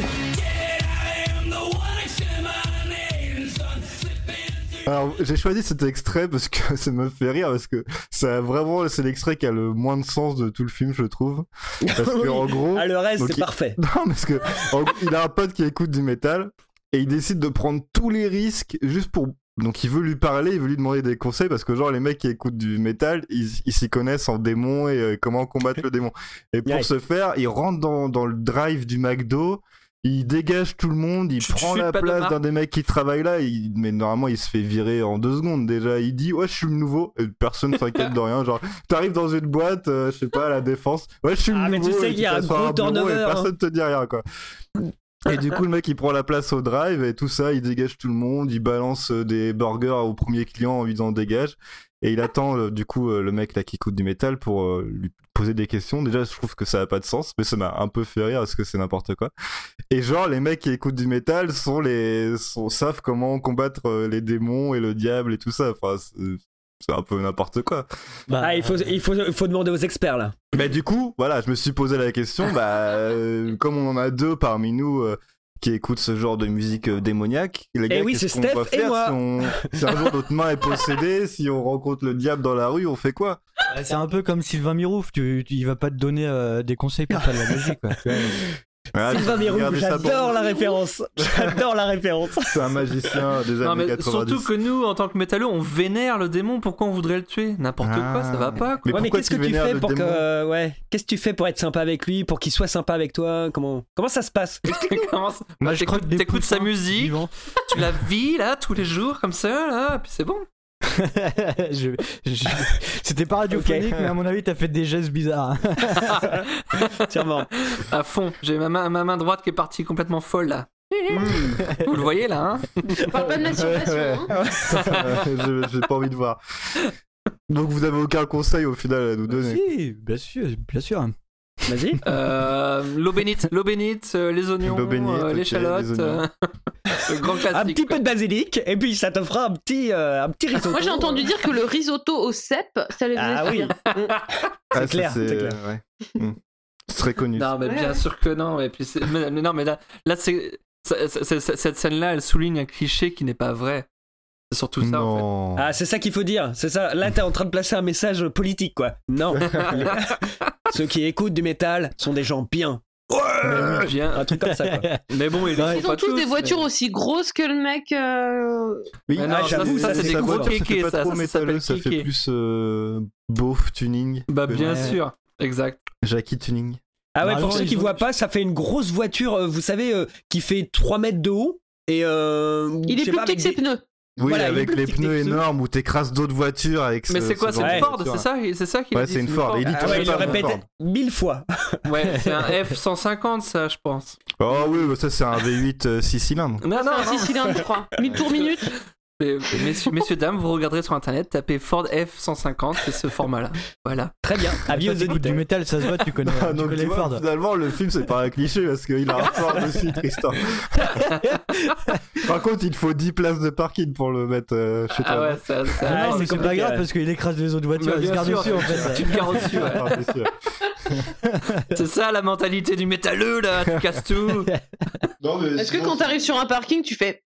Alors, j'ai choisi cet extrait parce que ça me fait rire, parce que ça vraiment, c'est l'extrait qui a le moins de sens de tout le film, je trouve. Parce que, Oui. en gros. Ah, le reste, donc, c'est il- parfait. Non, parce que, en gros, il a un pote qui écoute du métal, et il décide de prendre tous les risques juste pour. Donc, il veut lui parler, il veut lui demander des conseils, parce que, genre, les mecs qui écoutent du métal, ils, ils s'y connaissent en démons et euh, comment combattre le démon. Et pour Ouais. ce faire, il rentre dans, dans le drive du McDo. Il dégage tout le monde, il Tu- tu prend suis la pas de place marque. d'un des mecs qui travaille là, il... mais normalement il se fait virer en deux secondes déjà. Il dit ouais je suis le nouveau, et personne s'inquiète de rien. Genre t'arrives dans une boîte, euh, je sais pas à la défense, ouais je suis Ah, le mais tu nouveau. sais et qu'il y a un t'assois à gros bureau et turnover, hein. personne te dit rien quoi. Et du coup le mec il prend la place au drive et tout ça, il dégage tout le monde, il balance euh, des burgers au premier client en lui disant dégage. Et il attend euh, du coup euh, le mec là qui écoute du métal pour euh, lui poser des questions. Déjà je trouve que ça a pas de sens, mais ça m'a un peu fait rire parce que c'est n'importe quoi. Et genre les mecs qui écoutent du métal sont les sont, savent comment combattre euh, les démons et le diable et tout ça. Enfin c'est, c'est un peu n'importe quoi. Ah, il faut, il faut, il faut demander aux experts là. Bah du coup voilà je me suis posé la question. Bah euh, comme on en a deux parmi nous. Euh, qui écoutent ce genre de musique euh, démoniaque. Les gars, Eh oui, qu'est-ce c'est qu'on Steph doit et faire moi. si, on... si un jour notre main est possédée, si on rencontre le diable dans la rue, on fait quoi? Bah, c'est un peu comme Sylvain Mirouf, tu, tu- il va pas te donner euh, des conseils pour faire de la magie, quoi. Tu vois. Ah, Sylvain Mirouf, regardez ça j'adore pour- la référence. J'adore la référence. C'est un magicien des Non, années mais quatre-vingt-dix. surtout que nous, en tant que métalleux, on vénère le démon. Pourquoi on voudrait le tuer? N'importe Ah. quoi, ça va pas. Quoi. Mais Ouais, mais pourquoi qu'est-ce que tu vénères fais le pour démon que ouais, qu'est-ce que tu fais pour être sympa avec lui, pour qu'il soit sympa avec toi? Comment comment ça se passe? Comment ça- Moi, Bah, je croque t'écoutes des t'écoutes sa poussins musique, vivants. tu la vis là tous les jours comme ça, là, puis c'est bon. Je- je- C'était pas radiophonique, Ok. mais à mon avis, t'as fait des gestes bizarres. Sûrement. À fond. J'ai ma main, ma main droite qui est partie complètement folle là. Vous le voyez là, hein? Parle pas de masturbation, Ouais, hein. Je- J'ai pas envie de voir. Donc vous avez aucun conseil au final à nous donner. Si, bien sûr, bien sûr. Vas-y. Euh, l'eau bénite, l'eau bénite, euh, les oignons, L'eau bénite, euh, ok, l'échalote, les oignons. euh, le grand classique. Un petit quoi. peu de basilic et puis ça te fera un petit euh, un petit risotto. Moi, j'ai entendu dire que le risotto au cèpe, ça les faisait Ah oui. fuir. Mm. Ah, ça, clair, c'est clair. ouais. Mm. C'est très connu. Non, mais Ouais. bien sûr que non. Et puis c'est- mais, mais non, mais là, là c'est, ça- ça- ça- cette scène-là, elle souligne un cliché qui n'est pas vrai. C'est surtout ça, en fait. Ah, c'est ça qu'il faut dire. C'est ça. Là, t'es en train de placer un message politique, quoi. Non. Ceux qui écoutent du métal sont des gens bien. Ouais, bien. Un truc comme ça, quoi. Mais bon, ils, Ils sont ont pas tous, tous des voitures mais... aussi grosses que le mec. Euh... Oui, ah, non, ah, j'avoue, ça, ça, ça, c'est des gros kékés, ça. Ça, Pas trop métalleux, ça fait plus euh, beauf tuning. Bah, bien ouais. sûr. Exact. Jackie tuning. Ah ouais, pour ceux qui ont... voient pas, ça fait une grosse voiture, euh, vous savez, euh, qui fait trois mètres de haut. Et euh, il est plus petit que ses pneus. Oui, voilà, avec les pneus énormes où t'écrases d'autres voitures avec Mais ce, c'est quoi, ce c'est une Ford, c'est ça, c'est ça qu'il Ouais, dit, c'est une Ford. Ford. Il dit ah ouais, il le répète mille fois. Ouais, c'est un F cent cinquante, ça, je pense. Oh oui, bah ça c'est un V huit euh, six cylindres. Non, non, c'est un six cylindres, je crois. mille tours minute. Mais, messieurs, messieurs, dames, vous regarderez sur internet, tapez Ford F cent cinquante, c'est ce format-là. Voilà. Très bien. Avis aux écoutes du métal, ça se voit, tu connais, ah, tu donc, connais tu vois, Ford. Finalement, le film c'est pas un cliché parce qu'il a un Ford aussi, Tristan. Par contre, il faut dix places de parking pour le mettre euh, chez toi. Ah ouais, ça, ça, ah, non, c'est c'est pas grave parce qu'il écrase les autres voitures, il se garde dessus en fait. Tu te gardes dessus, ouais. C'est ça la mentalité du métalleux là, tu casses tout. Non, mais Est-ce que quand t'arrives sur un parking, tu fais.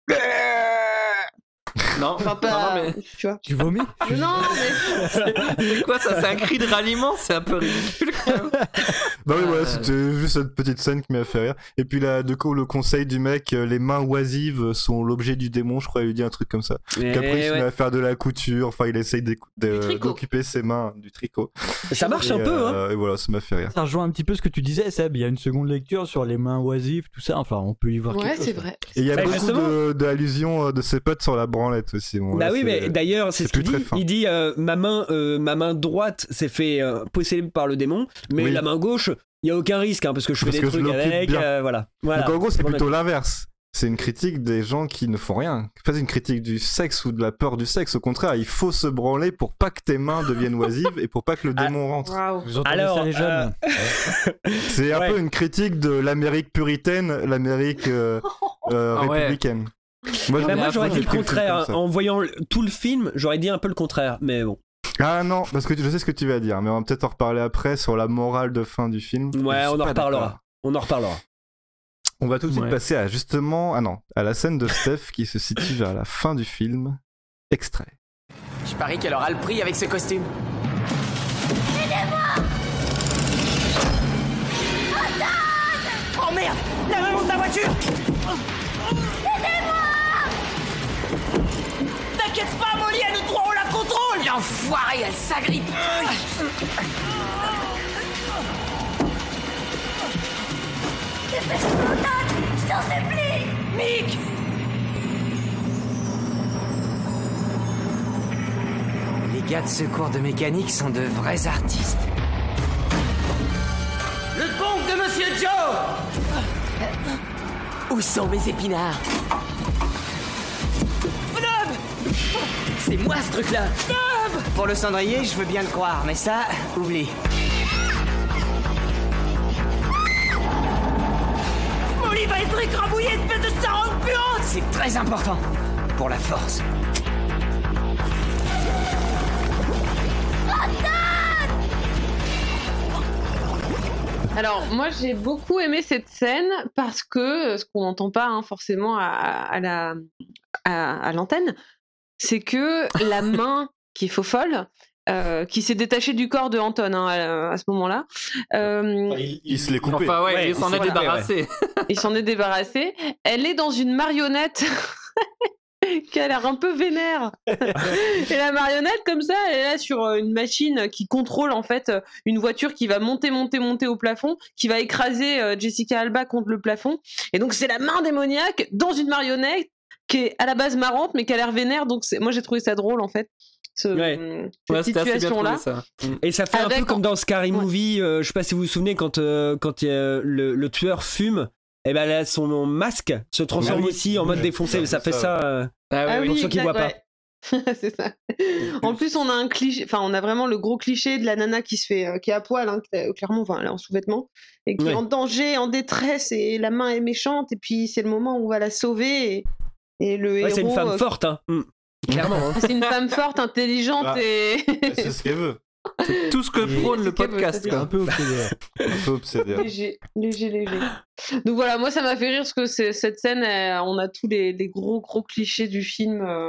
Non, enfin, pas... non, non, mais... tu vois. Tu vomis? Non, mais. C'est quoi ça? C'est un cri de ralliement? C'est un peu ridicule quand même. Bah oui, voilà, c'était juste cette petite scène qui m'a fait rire. Et puis là, du coup, le conseil du mec, euh, les mains oisives sont l'objet du démon, je crois, il lui dit un truc comme ça. Et Qu'après, il se ouais. met à faire de la couture, enfin, il essaye de, de, d'occuper ses mains du tricot. Ça marche et, un peu, euh, hein. Et voilà, ça m'a fait rire. Ça rejoint un petit peu ce que tu disais, Seb. Il y a une seconde lecture sur les mains oisives, tout ça. Enfin, on peut y voir Ouais, quelque chose. c'est vrai. Et il y a Bah, beaucoup justement. de, d'allusions de ses potes sur la branlette aussi. Bon, Bah là, oui, c'est- mais d'ailleurs, c'est, c'est ce qu'il plus très dit. fin. Il dit euh, ma, main, euh, ma main droite s'est fait euh, posséder par le démon, mais Oui. la main gauche, il n'y a aucun risque, hein, parce que je fais Parce des que je trucs l'occupe avec. bien. euh, voilà. voilà. Donc en gros, c'est Bon, plutôt l'inverse. C'est une critique des gens qui ne font rien. C'est pas une critique du sexe ou de la peur du sexe. Au contraire, il faut se branler pour pas que tes mains deviennent oisives et pour pas que le démon rentre. Waouh. Vous entendez Alors, ça, les jeunes C'est un Ouais. peu une critique de l'Amérique puritaine, l'Amérique euh, euh, Ah ouais. républicaine. Moi, Bah, mais moi, à j'aurais fond, dit j'ai le pris film contraire. comme ça. En voyant le- tout le film, j'aurais dit un peu le contraire, mais bon. Ah non, parce que je sais ce que tu vas dire, mais on va peut-être en reparler après sur la morale de fin du film. Ouais, Je suis on en pas reparlera. d'accord. On en reparlera. On va tout de suite Ouais. passer à justement, ah non, à la scène de Steph qui se situe vers la fin du film. Extrait. Je parie qu'elle aura le prix avec ce costume. Oh merde! La maman de ta voiture! T'inquiète pas, Molly, à nous trois, on la contrôle! L'enfoiré, elle s'agrippe! Je t'en supplie! Mick! Les gars de secours de mécanique sont de vrais artistes. Le pompe de Monsieur Joe! Où sont mes épinards? Pnub! C'est moi ce truc-là! Pnub! Pour le cendrier, je veux bien le croire, mais ça, oublie. Molly va être écrabouillée, espèce de saronne puante! C'est très important. Pour la force. Alors, moi, j'ai beaucoup aimé cette scène parce que, ce qu'on n'entend pas hein, forcément à, à, la, à, à l'antenne, c'est que la main qui est faux folle, euh, qui s'est détachée du corps de Anton hein, à, à ce moment-là, euh, il, il se l'est coupé. Enfin ouais, Ouais, il s'en il est s'en est débarrassé. il s'en est débarrassé. Elle est dans une marionnette qui a l'air un peu vénère. Et la marionnette, comme ça, elle est là sur euh, une machine qui contrôle en fait euh, une voiture qui va monter, monter, monter au plafond, qui va écraser euh, Jessica Alba contre le plafond. Et donc c'est la main démoniaque dans une marionnette qui est à la base marrante mais qui a l'air vénère. Donc c'est... moi j'ai trouvé ça drôle en fait. Ce, Ouais. euh, cette Ouais, c'était assez bien situation-là. trouvé ça. Et ça fait Avec un peu comme en- dans Scary Ouais. Movie, euh, je sais pas si vous vous souvenez, quand, euh, quand euh, le, le tueur fume, et ben là, son masque se transforme Ah oui. aussi en mode Ouais, défoncé. c'est Ça fait ça. ça. euh, Ah, Ah oui, pour oui, ceux qui exact, voient pas. ouais. C'est ça. En plus, on a un cliché, enfin, on a vraiment le gros cliché de la nana qui se fait, euh, qui est à poil, hein, cl- clairement, enfin, elle est en sous-vêtements, et qui Ouais. est en danger, en détresse, et la main est méchante, et puis c'est le moment où on va la sauver, et, et le Ouais, héros. c'est une femme euh, forte, hein. Mm. Clairement. hein. c'est une femme forte, intelligente, Ah. et. C'est ce qu'elle veut. C'est tout ce que Et- prône le c'est qu'elle veut, podcast. c'est-à-dire quoi. Un peu obsédé. Un peu obsédé. léger, léger, léger. Donc voilà, moi ça m'a fait rire parce que c'est- cette scène, elle- on a tous les, les gros gros clichés du film. euh,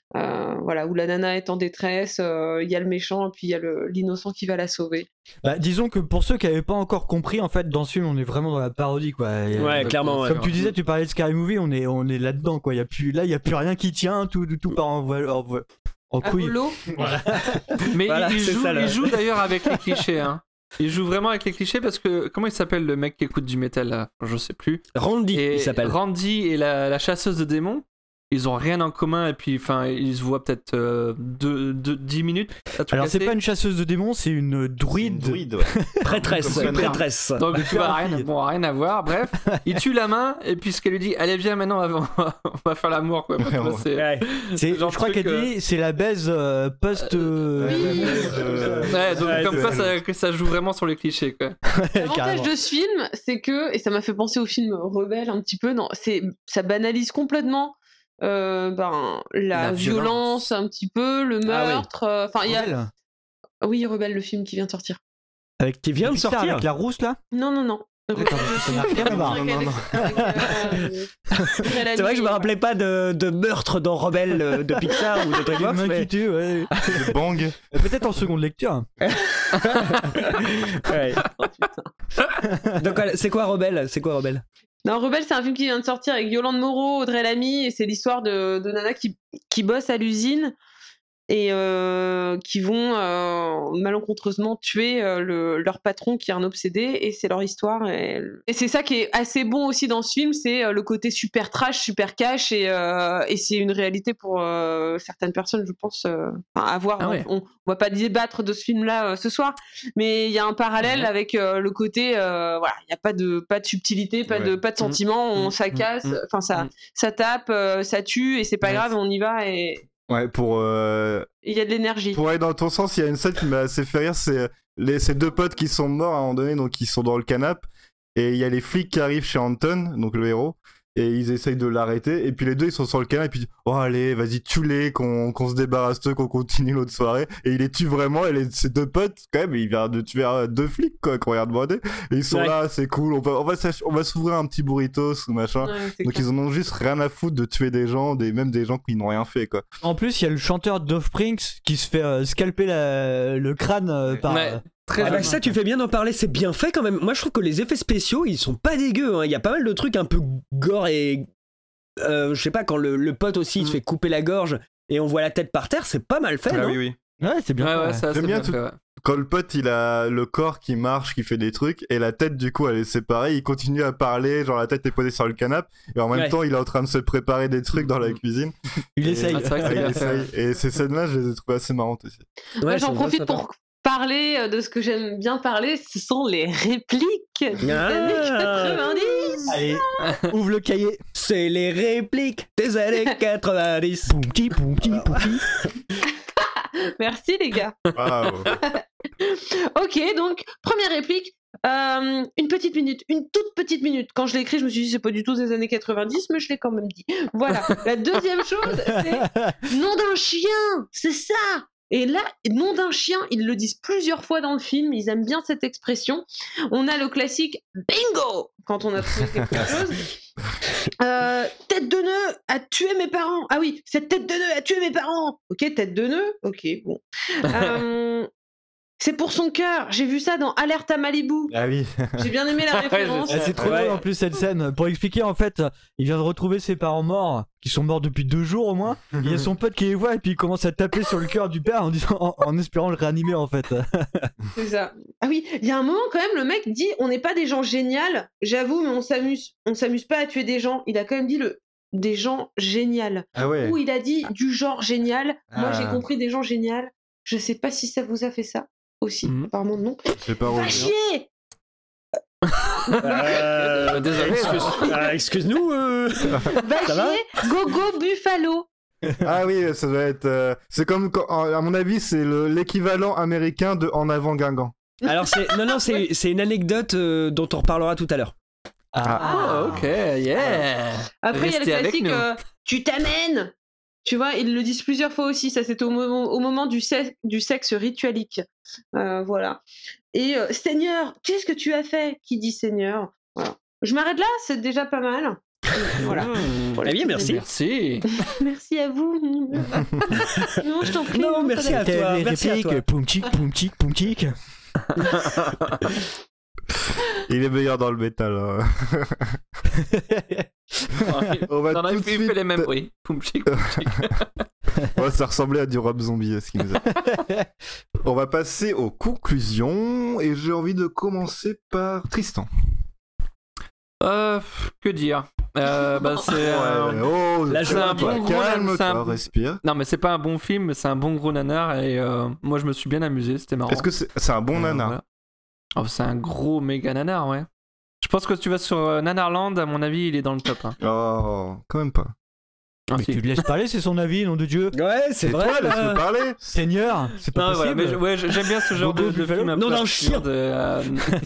Euh, voilà, où la nana est en détresse, il euh, y a le méchant et puis il y a le, l'innocent qui va la sauver. Bah, disons que pour ceux qui n'avaient pas encore compris, en fait, dans ce film, on est vraiment dans la parodie, quoi. Et, ouais, euh, clairement. Comme ouais. tu disais, tu parlais de Scary Movie, on est, on est là-dedans, quoi. Y a plus, là, il n'y a plus rien qui tient, tout, tout part en, en, en couille. Voilà. Mais voilà, il, joue, ça, il joue d'ailleurs avec les clichés. Hein. Il joue vraiment avec les clichés parce que, comment il s'appelle le mec qui écoute du métal là ? Je sais plus. Randy, et il s'appelle. Randy et la, la chasseuse de démons. Ils ont rien en commun et puis enfin ils se voient peut-être euh, deux, deux, dix minutes. Alors c'est pas une chasseuse de démons, c'est une druide. Une druide, ouais. prêtresse, prêtresse. Donc tu vois rien, bon, rien à voir. Bref, il tue la main et puis ce qu'elle lui dit, allez viens maintenant, on va, on va faire l'amour quoi. Ouais, c'est, ouais. c'est, je crois qu'elle euh... dit c'est la baise euh, post. Euh... Euh... Ouais, donc ouais, comme quoi ça, que ça joue vraiment sur les clichés quoi. L'avantage de ce film, c'est que et ça m'a fait penser au film Rebelle un petit peu. Non, c'est ça banalise complètement. Euh, ben, la, la violence, violence un petit peu, le meurtre, enfin ah oui. euh, il y a oui Rebelle, le film qui vient de sortir. Avec qui vient de sortir avec la rousse là. Non non non. Ça n'a rien à voir. C'est vrai que je me rappelais pas de, de meurtre dans Rebelle euh, de Pixar ou de DreamWorks. Mais... Tue, ouais. Le bang. Peut-être en seconde lecture. Ouais. Oh, donc c'est quoi Rebelle C'est quoi Rebelle Non, Rebelle, c'est un film qui vient de sortir avec Yolande Moreau, Audrey Lamy, et c'est l'histoire de, de nana qui, qui bossent à l'usine et euh, qui vont euh, malencontreusement tuer euh, le, leur patron qui est un obsédé, et c'est leur histoire. Et, et c'est ça qui est assez bon aussi dans ce film, c'est euh, le côté super trash, super cash, et, euh, et c'est une réalité pour euh, certaines personnes, je pense, euh, à voir. Ah ouais. On ne va pas débattre de ce film-là euh, ce soir, mais il y a un parallèle ouais. avec euh, le côté, euh, voilà, il n'y a pas de, pas de subtilité, pas, ouais. de, pas de sentiment, mmh. on, ça casse, enfin mmh. ça, mmh. ça tape, euh, ça tue, et c'est pas ouais. grave, on y va, et... Ouais, pour. Euh... Il y a de l'énergie. Pour aller dans ton sens, il y a une scène qui m'a assez fait rire, c'est les, ces deux potes qui sont morts à un moment donné, donc ils sont dans le canapé, et il y a les flics qui arrivent chez Anton, donc le héros, et ils essayent de l'arrêter, et puis les deux ils sont sur le canapé, et puis oh allez, vas-y, tue-les, qu'on, qu'on se débarrasse d'eux, qu'on continue l'autre soirée, et il les tue vraiment, et les, ces deux potes, quand même, il vient de tuer deux flics, quoi, qu'on regarde demander, et ils sont ouais. là, c'est cool, on va, on va, on va s'ouvrir un petit burritos ou machin, ouais, donc clair. Ils en ont juste rien à foutre de tuer des gens, des, même des gens qui n'ont rien fait, quoi. En plus, il y a le chanteur d'Offsprings qui se fait euh, scalper la, le crâne euh, par... Ouais. Très ah bah ça tu fais bien d'en parler, c'est bien fait quand même. Moi je trouve que les effets spéciaux ils sont pas dégueux, hein. Il y a pas mal de trucs un peu gore et euh, je sais pas, quand le, le pote aussi mmh. il se fait couper la gorge et on voit la tête par terre, c'est pas mal fait. Ah non oui oui. Ouais c'est bien. Ouais, ouais, ça, J'aime c'est bien bien tout... fait, ouais. Quand le pote il a le corps qui marche, qui fait des trucs, et la tête du coup elle est séparée, il continue à parler, genre la tête est posée sur le canapé, et en même ouais. temps il est en train de se préparer des trucs dans la cuisine. Il et... essaye. Ah, c'est vrai que c'est il bien essaye. fait. Et ces scènes là je les ai trouvées assez marrantes aussi. Ouais, Moi j'en profite pour parler de ce que j'aime bien parler, ce sont les répliques des ah années quatre-vingt-dix. Allez, ouvre le cahier. C'est les répliques des années quatre-vingt-dix. Poumti, poumti, poumti. Merci les gars. Wow. Ok, donc première réplique. Euh, une petite minute, une toute petite minute. Quand je l'ai écrit, je me suis dit c'est pas du tout des années quatre-vingt-dix, mais je l'ai quand même dit. Voilà. La deuxième chose, c'est nom d'un chien. C'est ça. Et là, nom d'un chien, ils le disent plusieurs fois dans le film, ils aiment bien cette expression. On a le classique bingo quand on a trouvé quelque chose. Euh, tête de nœud a tué mes parents. Ah oui, cette tête de nœud a tué mes parents. Ok, tête de nœud. Ok, bon. Euh, c'est pour son cœur. J'ai vu ça dans Alerte à Malibu. Ah oui. J'ai bien aimé la référence. C'est trop ouais. drôle en plus cette scène. Pour expliquer, en fait, il vient de retrouver ses parents morts, qui sont morts depuis deux jours au moins. Il y a son pote qui les voit et puis il commence à taper sur le cœur du père en, disant, en, en espérant le réanimer en fait. C'est ça. Ah oui, il y a un moment quand même, le mec dit on n'est pas des gens géniaux, j'avoue, mais on s'amuse, on s'amuse pas à tuer des gens. Il a quand même dit le des gens géniaux. Ah ouais. Ou il a dit du genre génial. Ah. Moi j'ai compris des gens géniaux. Je sais pas si ça vous a fait ça aussi. Mmh. Apparemment non. C'est pas Va chier. Euh, Désolé, excuse, euh, excuse-nous. Euh... Va chier, go go Buffalo. Ah oui, ça doit être. Euh, c'est comme, à mon avis, c'est le, l'équivalent américain de En avant Guingamp. Alors c'est non non c'est c'est une anecdote euh, dont on reparlera tout à l'heure. Ah, ah ok, yeah. Après il y a le classique euh, tu t'amènes. Tu vois, ils le disent plusieurs fois aussi. Ça, c'était au moment, au moment du, sexe, du sexe ritualique. Euh, voilà. Et euh, Seigneur, qu'est-ce que tu as fait ? Qui dit Seigneur ? Voilà. Je m'arrête là, c'est déjà pas mal. Voilà. Eh bien, merci. Merci. Merci à vous. Non, je t'en prie. Non, merci à toi. Les Merci à répliques, toi. poum tic, poum tic, poum tic. Il est meilleur dans le métal. Hein. On va Dans la tout de il fait suite- les mêmes bruits. Poum chic, poum chic. Ouais, ça ressemblait à du Rob Zombie, ce qu'il nous a. On va passer aux conclusions et j'ai envie de commencer par Tristan. Euh, que dire euh, bah, c'est un... Ouais, oh, La c'est un toi, bon gros calme-toi, c'est un- respire. Non, mais c'est pas un bon film, mais c'est un bon gros nanar et euh, moi je me suis bien amusé, c'était marrant. Est-ce que c'est c'est un bon Euh, nanar voilà. Oh, c'est un gros méga nanar, ouais. Je pense que si tu vas sur euh, Nanarland, à mon avis, il est dans le top. Hein. Oh, quand même pas. Ah, Mais si. tu le laisses parler, c'est son avis, nom de Dieu. Ouais, c'est C'est vrai. toi, là. laisse-le parler. Seigneur, c'est pas Non, voilà, possible. mais je- ouais, j'aime bien ce genre de, Nom de de Buffalo. film. un Non, peu d'un absurde, chien. euh,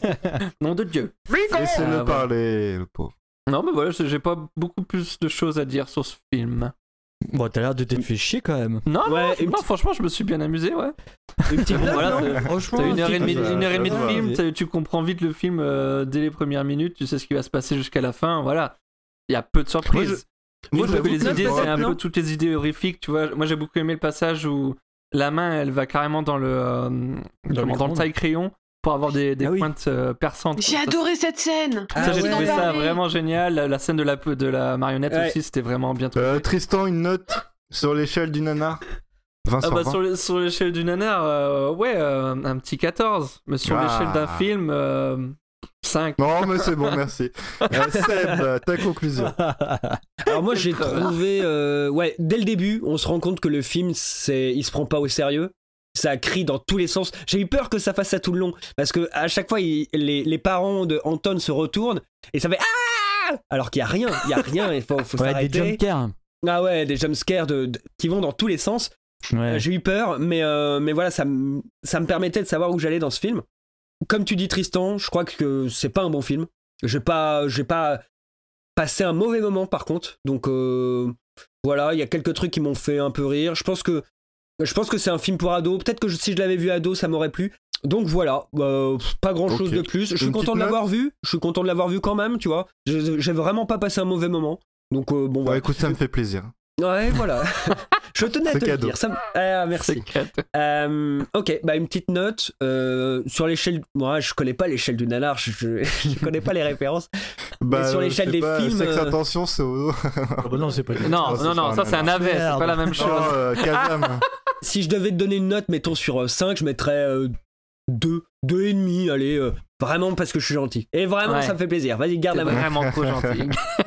Nom de Dieu. Laissez-le Euh, voilà. parler, le pauvre. Non, mais voilà, j'ai pas beaucoup plus de choses à dire sur ce film. Bon, t'as l'air de t'être fait chier quand même. Non, Ouais, non, une non, petite- franchement, je me suis bien amusé, ouais. Une petite Bon, note, voilà, non c'est- Franchement, T'as une heure et demie, ça- une heure et demie de ça va. film, t'as- tu comprends vite le film euh, dès les premières minutes, tu sais ce qui va se passer jusqu'à la fin, voilà. Il y a peu de surprises. Moi, Je je- trouve que les moi, idées, j'avoue c'est que- un non. peu toutes les idées horrifiques, tu vois. Moi, j'ai beaucoup aimé le passage où la main, elle va carrément dans le, euh, comment, dans le micro-ondes. taille-crayon pour avoir des, des Ah oui. pointes euh, perçantes. J'ai Ça, adoré cette scène. Ah Ça, j'ai ouais. trouvé ça parler. vraiment génial. La, la scène de la, de la marionnette Ouais. aussi, c'était vraiment bien trouvé. Euh, Tristan, une note sur l'échelle du nanar vingt Ah sur bah, vingt. sur, le- sur l'échelle du nanar, euh, ouais, euh, un petit quatorze. Mais sur Ah. l'échelle d'un film, euh, cinq. Non, mais c'est bon, merci. Euh, Seb, ta conclusion. Alors moi j'ai trouvé, euh, ouais, dès le début, on se rend compte que le film, c'est, il se prend pas au sérieux. Ça crie dans tous les sens. J'ai eu peur que ça fasse ça tout le long, parce que à chaque fois, il- les, les parents de Anton se retournent et ça fait ah, alors qu'il y a rien, il y a rien. Il faut, faut Ouais, des s'arrêter. jumpscares. Ah ouais, des jumpscares de, de- qui vont dans tous les sens. Ouais. Euh, J'ai eu peur, mais, euh, mais voilà, ça, me- ça me permettait de savoir où j'allais dans ce film. Comme tu dis, Tristan, je crois que c'est pas un bon film. J'ai pas, j'ai pas passé un mauvais moment, par contre. Donc euh, voilà, il y a quelques trucs qui m'ont fait un peu rire. Je pense que, je pense que c'est un film pour ados. Peut-être que je- si je l'avais vu ado, ça m'aurait plu. Donc voilà, euh, pas grand chose Ok. de plus. Je suis Une content petite de l'avoir note vu. Je suis content de l'avoir vu quand même, tu vois. J'ai j'ai vraiment pas passé un mauvais moment. Donc euh, bon, Bah voilà. écoute, ça me fait plaisir. Ouais, voilà. Je tenais à C'est te le cadeau. dire. Ça me- Ah, merci. C'est quatre. Euh, ok, bah une petite note euh, sur l'échelle. Moi, je connais pas l'échelle du nanar, je, je, je connais pas les références. Bah, sur je l'échelle sais des pas, films, Sexe euh, attention, c'est au. Ah bah non, c'est pas Non, Ah, c'est non, non, pas ça un c'est un nanar. navet, c'est Merde. pas la même chose. Oh, euh, Kazam. Si je devais te donner une note, mettons sur cinq, je mettrais deux, deux et demi, allez, euh, vraiment parce que je suis gentil. Et vraiment, Ouais. ça me fait plaisir. Vas-y, garde T'es la main. vraiment trop gentil.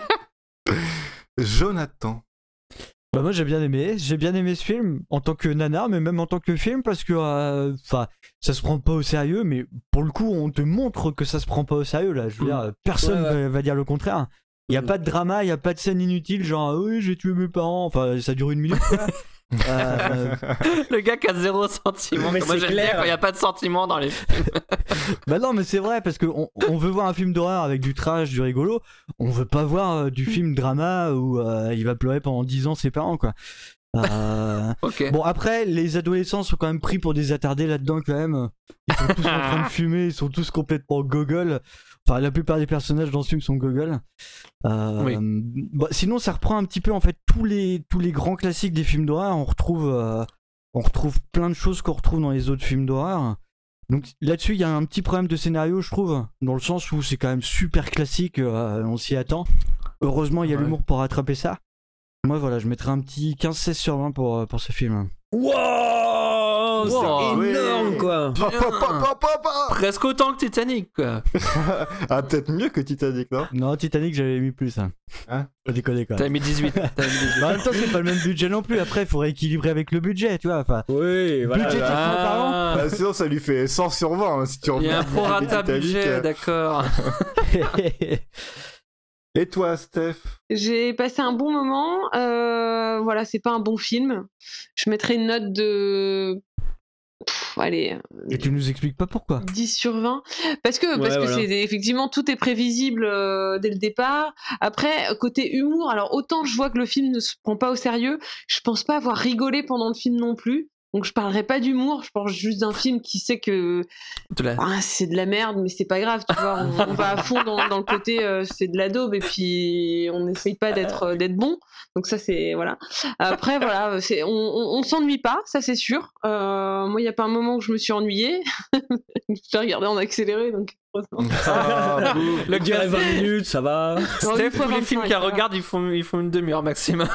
Jonathan. Bah moi j'ai bien aimé, j'ai bien aimé ce film en tant que nanar, mais même en tant que film parce que enfin ça se prend pas au sérieux, mais pour le coup on te montre que ça se prend pas au sérieux là. Je veux dire, personne Ouais, ouais. Va, va dire le contraire. Il y a Mm. pas de drama, il y a pas de scène inutile genre ah oui j'ai tué mes parents, enfin ça dure une minute. Quoi. Euh, Le gars qui a zéro sentiment. Mais Moi c'est j'aime clair. bien quand il n'y a pas de sentiment dans les films. Bah non mais c'est vrai parce que on, on veut voir un film d'horreur avec du trash, du rigolo. On veut pas voir euh, du film drama où euh, il va pleurer pendant dix ans ses parents quoi. Euh, Ok. Bon après les adolescents sont quand même pris pour des attardés là-dedans quand même. Ils sont tous en train de fumer, ils sont tous complètement gogol. Enfin la plupart des personnages dans ce film sont gogol. Euh, Oui. bah, sinon ça reprend un petit peu en fait tous les tous les grands classiques des films d'horreur. On retrouve euh, on retrouve plein de choses qu'on retrouve dans les autres films d'horreur. Donc là-dessus il y a un petit problème de scénario je trouve, dans le sens où c'est quand même super classique, euh, on s'y attend. Heureusement il y a Ouais. l'humour pour rattraper ça. Moi voilà, je mettrais un petit quinze seize sur vingt pour, euh, pour ce film. Wow, Wow, c'est énorme, oui. quoi. Pa, pa, pa, pa, pa, pa. Presque autant que Titanic, quoi. Ah, peut-être mieux que Titanic, non? Non, Titanic j'avais mis plus. Hein. Hein Pas déconner quoi. T'as mis dix-huit. T'as mis dix-huit. Mais en même temps c'est pas le même budget non plus, après il faut rééquilibrer avec le budget, tu vois. Enfin, Oui, voilà. budget parlant. Ah, Bah, sinon, ça lui fait cent sur vingt hein, si tu il y a un regardes prorata Titanic, budget, euh. d'accord. Et toi, Steph? J'ai passé un bon moment. Euh, voilà, c'est pas un bon film. Je mettrais une note de. Pff, allez, Et tu nous expliques pas pourquoi. dix sur vingt. Parce que, parce Ouais, que voilà. c'est effectivement tout est prévisible euh, dès le départ. Après, côté humour, alors autant je vois que le film ne se prend pas au sérieux, je pense pas avoir rigolé pendant le film non plus. Donc je parlerai pas d'humour, je parle juste d'un film qui sait que la... ah, c'est de la merde, mais c'est pas grave, tu vois. On, on va à fond dans, dans le côté euh, c'est de la daube et puis on n'essaye pas d'être euh, d'être bon. Donc ça c'est voilà. Après voilà, c'est on, on, on s'ennuie pas, ça c'est sûr. Euh, moi il y a pas un moment où je me suis ennuyée. J'ai regardé en accéléré donc. Ah, le durait vingt minutes, ça va. Steph, tous les films qu'elle regarde, ils font, ils font une demi-heure maximum.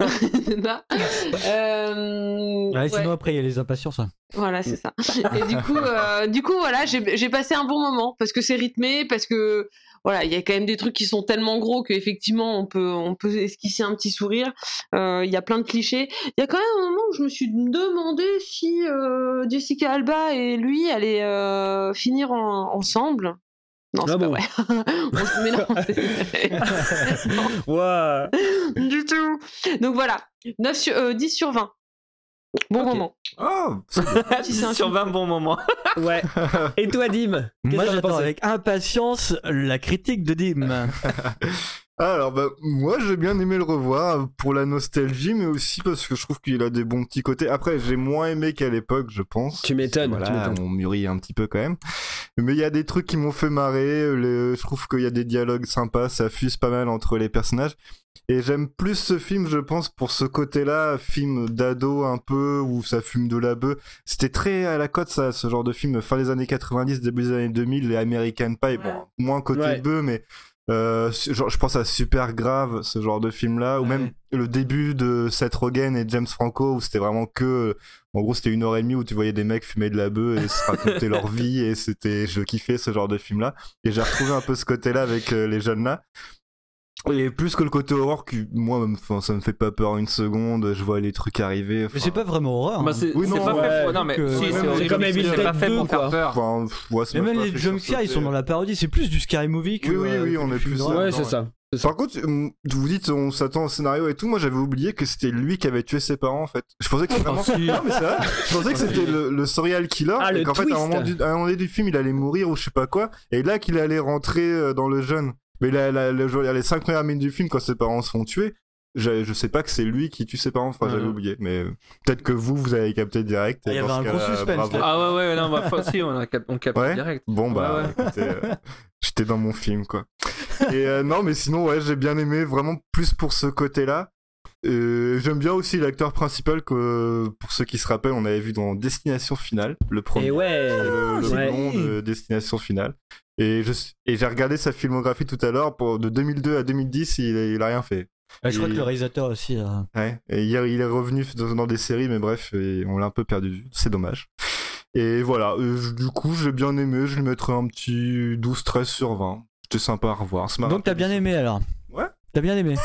euh, ouais, sinon ouais. après il y a les impatiences. Hein. Voilà, c'est ça. Et du coup, euh, du coup voilà, j'ai, j'ai passé un bon moment parce que c'est rythmé, parce que voilà, il y a quand même des trucs qui sont tellement gros qu'effectivement on peut, on peut esquisser un petit sourire. Il euh, y a plein de clichés. Il y a quand même un moment où je me suis demandé si euh, Jessica Alba et lui allaient euh, finir en, ensemble. Non, c'est ah pas bon. Vrai. On se met là. Non, du tout. Donc voilà, neuf sur, euh, dix sur vingt. Bon okay. moment. Oh, dix sur vingt, bon moment. Ouais. Et toi, Dim? Moi, j'attends avec impatience la critique de Dim. Alors, bah, moi, j'ai bien aimé le revoir pour la nostalgie, mais aussi parce que je trouve qu'il a des bons petits côtés. Après, j'ai moins aimé qu'à l'époque, je pense. Tu m'étonnes. Voilà, tu m'étonnes. On mûrit un petit peu quand même. Mais il y a des trucs qui m'ont fait marrer. Les... Je trouve qu'il y a des dialogues sympas, ça fuse pas mal entre les personnages. Et j'aime plus ce film, je pense, pour ce côté-là, film d'ado un peu, où ça fume de la bœuf. C'était très à la cote, ça, ce genre de film, fin des années quatre-vingt-dix, début des années deux mille, les American Pie, bon, moins côté ouais. bœuf, mais euh, genre, je pense à Super Grave, ce genre de film-là, ou ouais. même le début de Seth Rogen et James Franco, où c'était vraiment que, en gros, c'était une heure et demie où tu voyais des mecs fumer de la bœuf et se raconter leur vie, et c'était, je kiffais ce genre de film-là. Et j'ai retrouvé un peu ce côté-là avec euh, les jeunes-là. Et plus que le côté horreur, qui, moi, enfin, ça me fait pas peur une seconde, je vois les trucs arriver. Mais c'est pas vraiment horreur. Bah, c'est, oui, c'est non, pas ouais, fait pour... Non, mais que... si, ouais, c'est, c'est comme Evil Dead pas fait deux, pour faire peur. Enfin, ouais, mais même les jumpscares, ils sont dans la parodie, c'est plus du scary movie que. Oui, oui, oui, on est plus. Ouais, c'est ça. Par contre, vous dites on s'attend au scénario et tout, moi j'avais oublié que c'était lui qui avait tué ses parents en fait. Je pensais que c'était vraiment... non, mais c'est vrai. Je pensais que c'était le, le serial killer ah, et le qu'en twist. fait à un moment du, à un moment donné du film il allait mourir ou je sais pas quoi et là qu'il allait rentrer dans le jeune. Mais là, là, là, les cinq premières minutes du film quand ses parents se font tuer, je, je sais pas que c'est lui qui tue ses parents, enfin j'avais oublié, mais peut-être que vous vous avez capté direct. Il y avait un gros suspense. Ah ouais ouais non bah si on a cap- on capte ouais direct. Bon bah ouais, ouais. Écoutez, euh, j'étais dans mon film quoi. Et euh, non mais sinon ouais j'ai bien aimé vraiment plus pour ce côté-là. Euh, j'aime bien aussi l'acteur principal que pour ceux qui se rappellent on avait vu dans Destination Finale le premier. Et ouais. Le, le ouais. nom de Destination Finale. Et, je, et j'ai regardé sa filmographie tout à l'heure pour, de deux mille deux à deux mille dix il a, il a rien fait. Ouais, je et, crois que le réalisateur aussi. Euh... Ouais. Et hier il est revenu dans, dans des séries mais bref on l'a un peu perdu. C'est dommage. Et voilà, euh, du coup j'ai bien aimé, je lui mettrais un petit douze treize sur vingt. C'était sympa à revoir. Donc t'as bien aimé alors? Ouais. T'as bien aimé?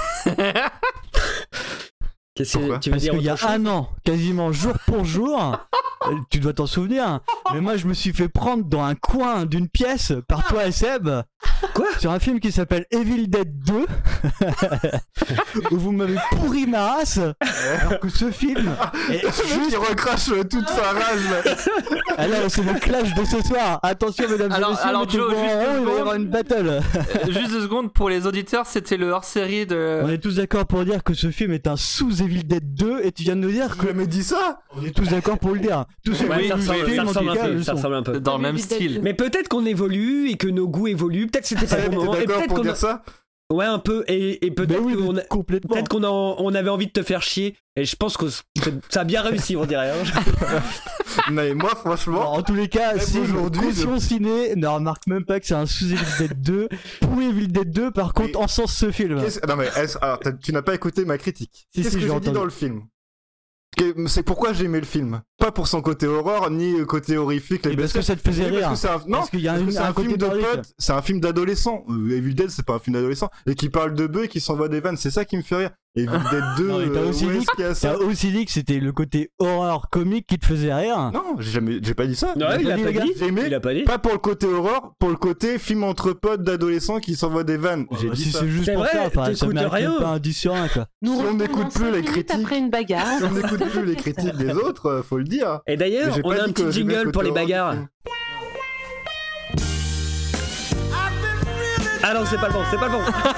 Qu'est-ce que tu veux Parce dire? qu'il y a chose un an, quasiment jour pour jour, tu dois t'en souvenir, mais moi je me suis fait prendre dans un coin d'une pièce par toi et Seb. Quoi? Sur un film qui s'appelle Evil Dead deux, où vous m'avez pourri ma race, alors que ce film est juste... qui recrache toute sa rage là. Ah là, c'est le clash de ce soir. Attention mesdames alors, et messieurs, alors Joe, juste oh, il va y avoir une battle. euh, juste deux secondes pour les auditeurs, c'était le hors-série de... On est tous d'accord pour dire que ce film est un sous Evil Dead deux et tu viens de nous dire que... Vous m'avez dit ça? On est tous d'accord pour le dire. Tous ceux ouais, qui ça, ressemble, film, ça, ressemble en tout cas, peu, ça ressemble un peu. Dans le même style. Mais peut-être qu'on évolue et que nos goûts évoluent. Peut-être que c'était pas le bon moment. T'es d'accord pour qu'on dire a... ça? Ouais, un peu. Et, et peut-être oui, qu'on a... complètement. Peut-être qu'on a... on avait envie de te faire chier. Et je pense que ça a bien réussi, on dirait. Mais moi, franchement. Alors, en tous les cas, si aujourd'hui, Caution je... Ciné ne remarque même pas que c'est un sous Evil Dead deux. Pour Evil Dead deux, par contre, oui. encense ce film. Non, mais alors, tu n'as pas écouté ma critique. Si, Qu'est-ce si, que j'ai dit dans le film? C'est pourquoi j'ai aimé le film. Pas pour son côté horreur, ni côté horrifique. Les parce que ça te faisait rire. Parce que un... Non, parce qu'il y a un, un, un film de potes. C'est un film d'adolescent. Evil Dead, c'est pas un film d'adolescent. Et qui parle de bœufs et qui s'envoie des vannes. C'est ça qui me fait rire. Evil Dead deux. Non, t'as aussi, euh, dit que, t'as aussi dit que c'était le côté horreur comique qui te faisait rire. Non, j'ai jamais, j'ai pas dit ça. Non, il, il, a dit, pas dit. J'ai aimé, il a pas dit. Pas pour le côté horreur, pour le côté film entre potes d'adolescents qui s'envoient des vannes. Oh, j'ai bah dit si ça. c'est juste c'est pour vrai, ça, enfin, ça mérite rien. pas un dix sur un quoi. Nous si on n'écoute plus les critiques après une bagarre. Si on n'écoute plus les critiques des autres, faut le dire. Et d'ailleurs, on a un petit jingle pour les bagarres. Ah non, c'est pas le bon, c'est pas le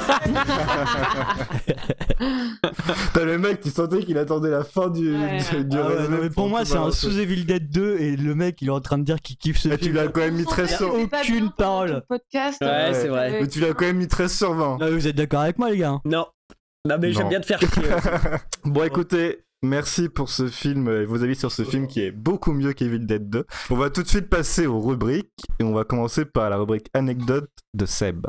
bon. T'as le mec, tu sentais qu'il attendait la fin du, Ouais. du, du Ah ouais, résumé mais pour moi, tout c'est un balancer. sous Evil Dead deux et le mec, il est en train de dire qu'il kiffe ce Et tu film. l'as quand même mis très sur. C'est pas aucune bien pendant parole. tout le podcast. Ouais, euh, c'est vrai. Mais tu l'as quand même mis treize sur vingt. Ah, vous êtes d'accord avec moi, les gars? Non. Non, mais j'aime Non. bien te faire chier. aussi. Bon, écoutez, merci pour ce film et vos avis sur ce film qui est beaucoup mieux qu'Evil Dead deux. On va tout de suite passer aux rubriques et on va commencer par la rubrique anecdote de Seb.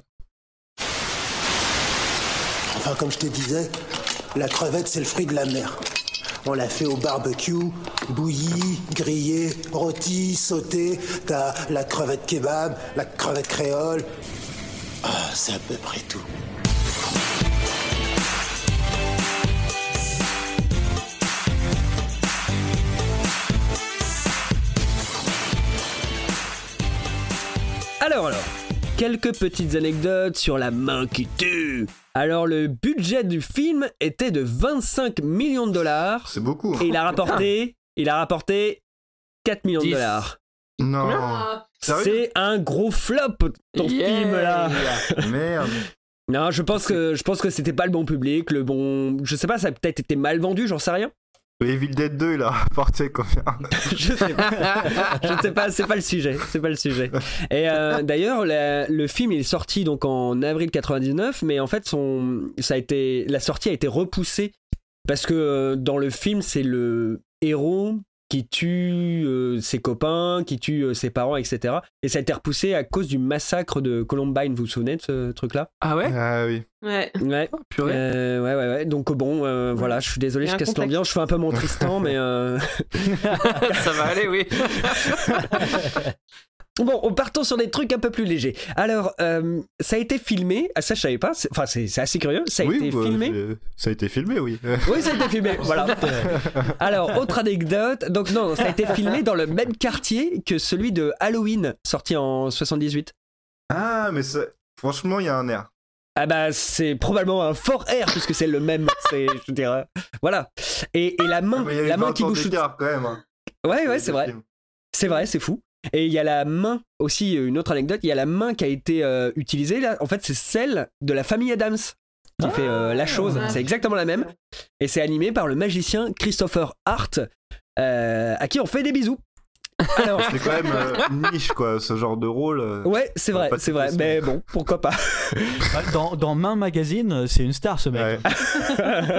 Enfin, comme je te disais, la crevette, c'est le fruit de la mer. On l'a fait au barbecue, bouillie, grillée, rôtie, sautée. T'as la crevette kebab, la crevette créole. Ah, c'est à peu près tout. Alors, alors, quelques petites anecdotes sur la main qui tue. Alors, le budget du film était de vingt-cinq millions de dollars. C'est beaucoup. Et il a rapporté, il a rapporté quatre millions de dix. dollars. Non. Ah, Sérieux? C'est un gros flop, ton Yeah. film là. Merde. Non, je pense que je pense que c'était pas le bon public, le bon. Je sais pas, ça a peut-être été mal vendu, j'en sais rien. Evil Dead deux, il a rapporté combien? Je sais pas. Je sais pas, c'est pas le sujet, c'est pas le sujet. Et euh, d'ailleurs, la- le film il est sorti donc en avril quatre-vingt-dix-neuf, mais en fait son, ça a été, la sortie a été repoussée parce que euh, dans le film c'est le héros qui tue euh, ses copains, qui tue euh, ses parents, et cetera. Et ça a été repoussé à cause du massacre de Columbine. Vous vous souvenez de ce truc-là? Ah ouais? Ah oui. Ouais. Ouais. Oh, purée. Euh, ouais, ouais, ouais. Donc bon, euh, voilà, je suis désolé, Il y a je un casse contexte. l'ambiance, je fais un peu mon Tristan, mais euh... Ça va aller, oui. Bon, on partons sur des trucs un peu plus légers. Alors, euh, ça a été filmé, ah, ça je savais pas, c'est- enfin c'est c'est assez curieux, ça a Oui, été bah, filmé. j'ai- Ça a été filmé, oui. Oui, ça a été filmé, voilà. Alors, autre anecdote, donc non, ça a été filmé dans le même quartier que celui de Halloween, sorti en soixante-dix-huit. Ah, mais ça... franchement, il y a un air. Ah bah c'est probablement un fort air puisque c'est le même, c'est, je dirais, voilà. Et, et la main, Ah, mais il y a eu la main vingt qui ans bouge tout. d'écart, quand même. Hein. Ouais, ouais, Les c'est deux vrai. films. C'est vrai, c'est fou. Et il y a la main aussi, une autre anecdote, il y a la main qui a été euh, utilisée là. En fait, c'est celle de la famille Adams qui fait euh, la chose. Ah. C'est exactement la même. Et c'est animé par le magicien Christopher Hart, euh, à qui on fait des bisous. Alors, C'est quand même euh, une niche, quoi, ce genre de rôle. euh. ouais, c'est vrai, Pas de c'est vrai. soucis. Mais bon, pourquoi pas. Dans, dans Main Magazine, c'est une star ce mec. Ouais.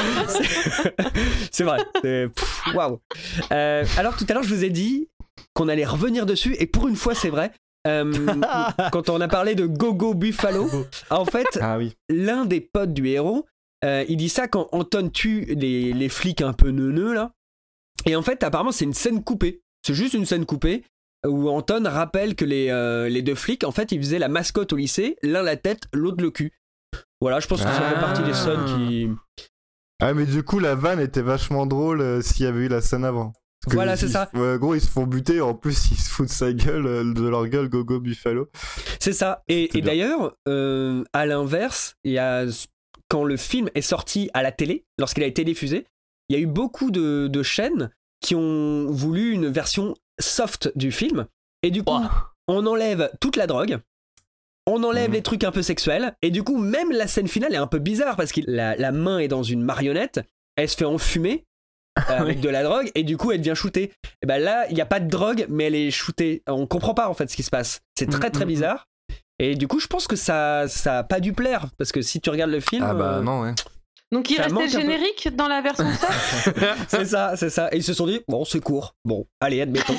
C'est- c'est vrai. C'est- pff, Waouh. Euh, alors tout à l'heure, je vous ai dit qu'on allait revenir dessus, et pour une fois, c'est vrai. Euh, quand on a parlé de Gogo Buffalo, en fait, Ah oui. l'un des potes du héros, euh, il dit ça quand Anton tue les, les flics un peu neuneux là. Et en fait, apparemment, c'est une scène coupée. C'est juste une scène coupée où Anton rappelle que les, euh, les deux flics, en fait, ils faisaient la mascotte au lycée, l'un la tête, l'autre le cul. Voilà, je pense que ça fait Ah. partie des scènes qui. Ah, mais du coup, la vanne était vachement drôle euh, s'il y avait eu la scène avant. Parce que Voilà, ils- c'est ça. Ouais, gros, ils se font buter, en plus, ils se foutent sa gueule, euh, de leur gueule, Gogo Buffalo. C'est ça. Et, C'est et bien. d'ailleurs, euh, à l'inverse, il y a quand le film est sorti à la télé, lorsqu'il a été diffusé, il y a eu beaucoup de, de chaînes qui ont voulu une version soft du film. Et du coup, Ouah. on enlève toute la drogue, on enlève Mhm. les trucs un peu sexuels, et du coup, même la scène finale est un peu bizarre parce que la, la main est dans une marionnette, elle se fait enfumer euh, avec Oui. de la drogue, et du coup, elle devient shootée. Et ben là, il n'y a pas de drogue, mais elle est shootée. On comprend pas en fait ce qui se passe. C'est très très Mhm. bizarre. Et du coup, je pense que ça, ça a pas dû plaire parce que si tu regardes le film, Ah bah euh, non, ouais. Donc il Ça restait manque un peu. générique dans la version soft. c'est ça, c'est ça. Et ils se sont dit, bon, c'est court. Bon, allez, admettons.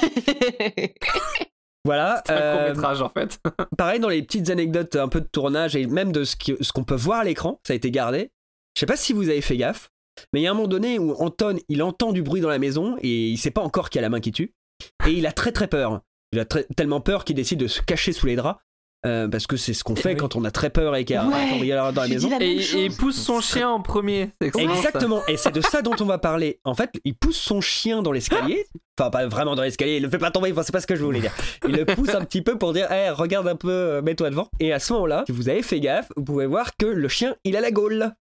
Voilà. C'est un euh, court-métrage, en fait. pareil dans les petites anecdotes un peu de tournage et même de ce qui- ce qu'on peut voir à l'écran, ça a été gardé. Je sais pas si vous avez fait gaffe, mais il y a un moment donné où Anton, il entend du bruit dans la maison et il sait pas encore qu'il y a la main qui tue. Et il a très très peur. Il a très- tellement peur qu'il décide de se cacher sous les draps. euh, parce que c'est ce qu'on fait oui. quand on a très peur et qu'il y a un Ouais, cambrioleur dans la j'ai maison. dit la Et, même et il chose. pousse son chien en premier. C'est excellent, ça. Exactement, et c'est de ça dont on va parler. En fait, il pousse son chien dans l'escalier. Enfin, pas vraiment dans l'escalier, il le fait pas tomber, enfin, c'est pas ce que je voulais dire. Il le pousse un petit peu pour dire, hey, regarde un peu, euh, mets-toi devant. Et à ce moment-là, si vous avez fait gaffe, vous pouvez voir que le chien, il a la gaule.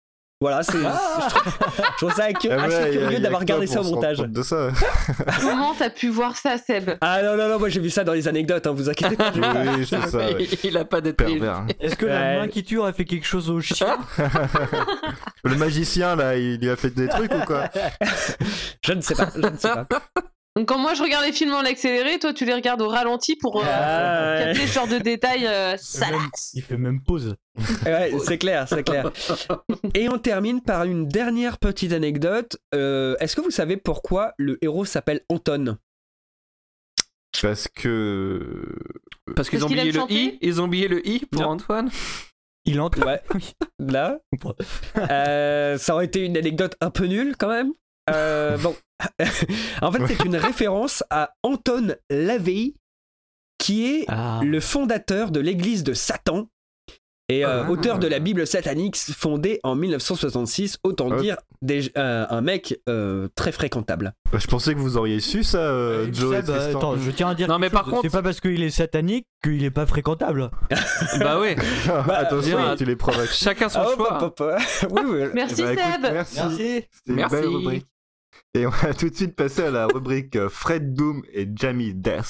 Voilà, c'est, Ah. je, trouve, je trouve ça assez Ah ouais, curieux y a- y a d'avoir que regardé toi ça au pour se montage. rendre compte de ça. Comment t'as pu voir ça, Seb? Ah non, non, non, moi j'ai vu ça dans les anecdotes, hein, vous inquiétez pas. Oui, c'est ça. ouais. Il a pas d'être Pervers. Est-ce que la Ouais. main qui tue aurait fait quelque chose au chien? Le magicien là, il lui a fait des trucs ou quoi? Je ne sais pas, je ne sais pas. Donc quand moi je regarde les films en accéléré, toi tu les regardes au ralenti pour euh, Ah, ouais. capter ce genre de détails euh, Il fait même- salaces. Il fait même pause. Ouais, c'est clair, c'est clair. Et on termine par une dernière petite anecdote. Euh, est-ce que vous savez pourquoi le héros s'appelle Anton? Parce que. Parce qu'ils Parce ont qu'il aime oublié le chanter i, ils ont oublié le i pour Non. Antoine. Il entre. Ouais. Là, euh, ça aurait été une anecdote un peu nulle quand même. Euh, bon, en fait, c'est une référence à Anton LaVey, qui est Ah. le fondateur de l'église de Satan et euh, Ah. auteur de la Bible satanique fondée en mille neuf cent soixante-six. Autant Ah. dire des- euh, un mec euh, très fréquentable. Bah, je pensais que vous auriez su ça, euh, Joe et Seb, euh, Tristan. attends, je tiens à dire Non, quelque mais par chose. contre- c'est pas parce qu'il est satanique qu'il est pas fréquentable. Bah ouais. Attention, bien. tu les provoques. Chacun son Ah, hop, choix. hop, hop. Oui, oui. Merci Bah, écoute, Seb. merci. Merci. C'était une Merci. belle rubrique. Et on va tout de suite passer à la rubrique euh, Fred Doom et Jamie Death.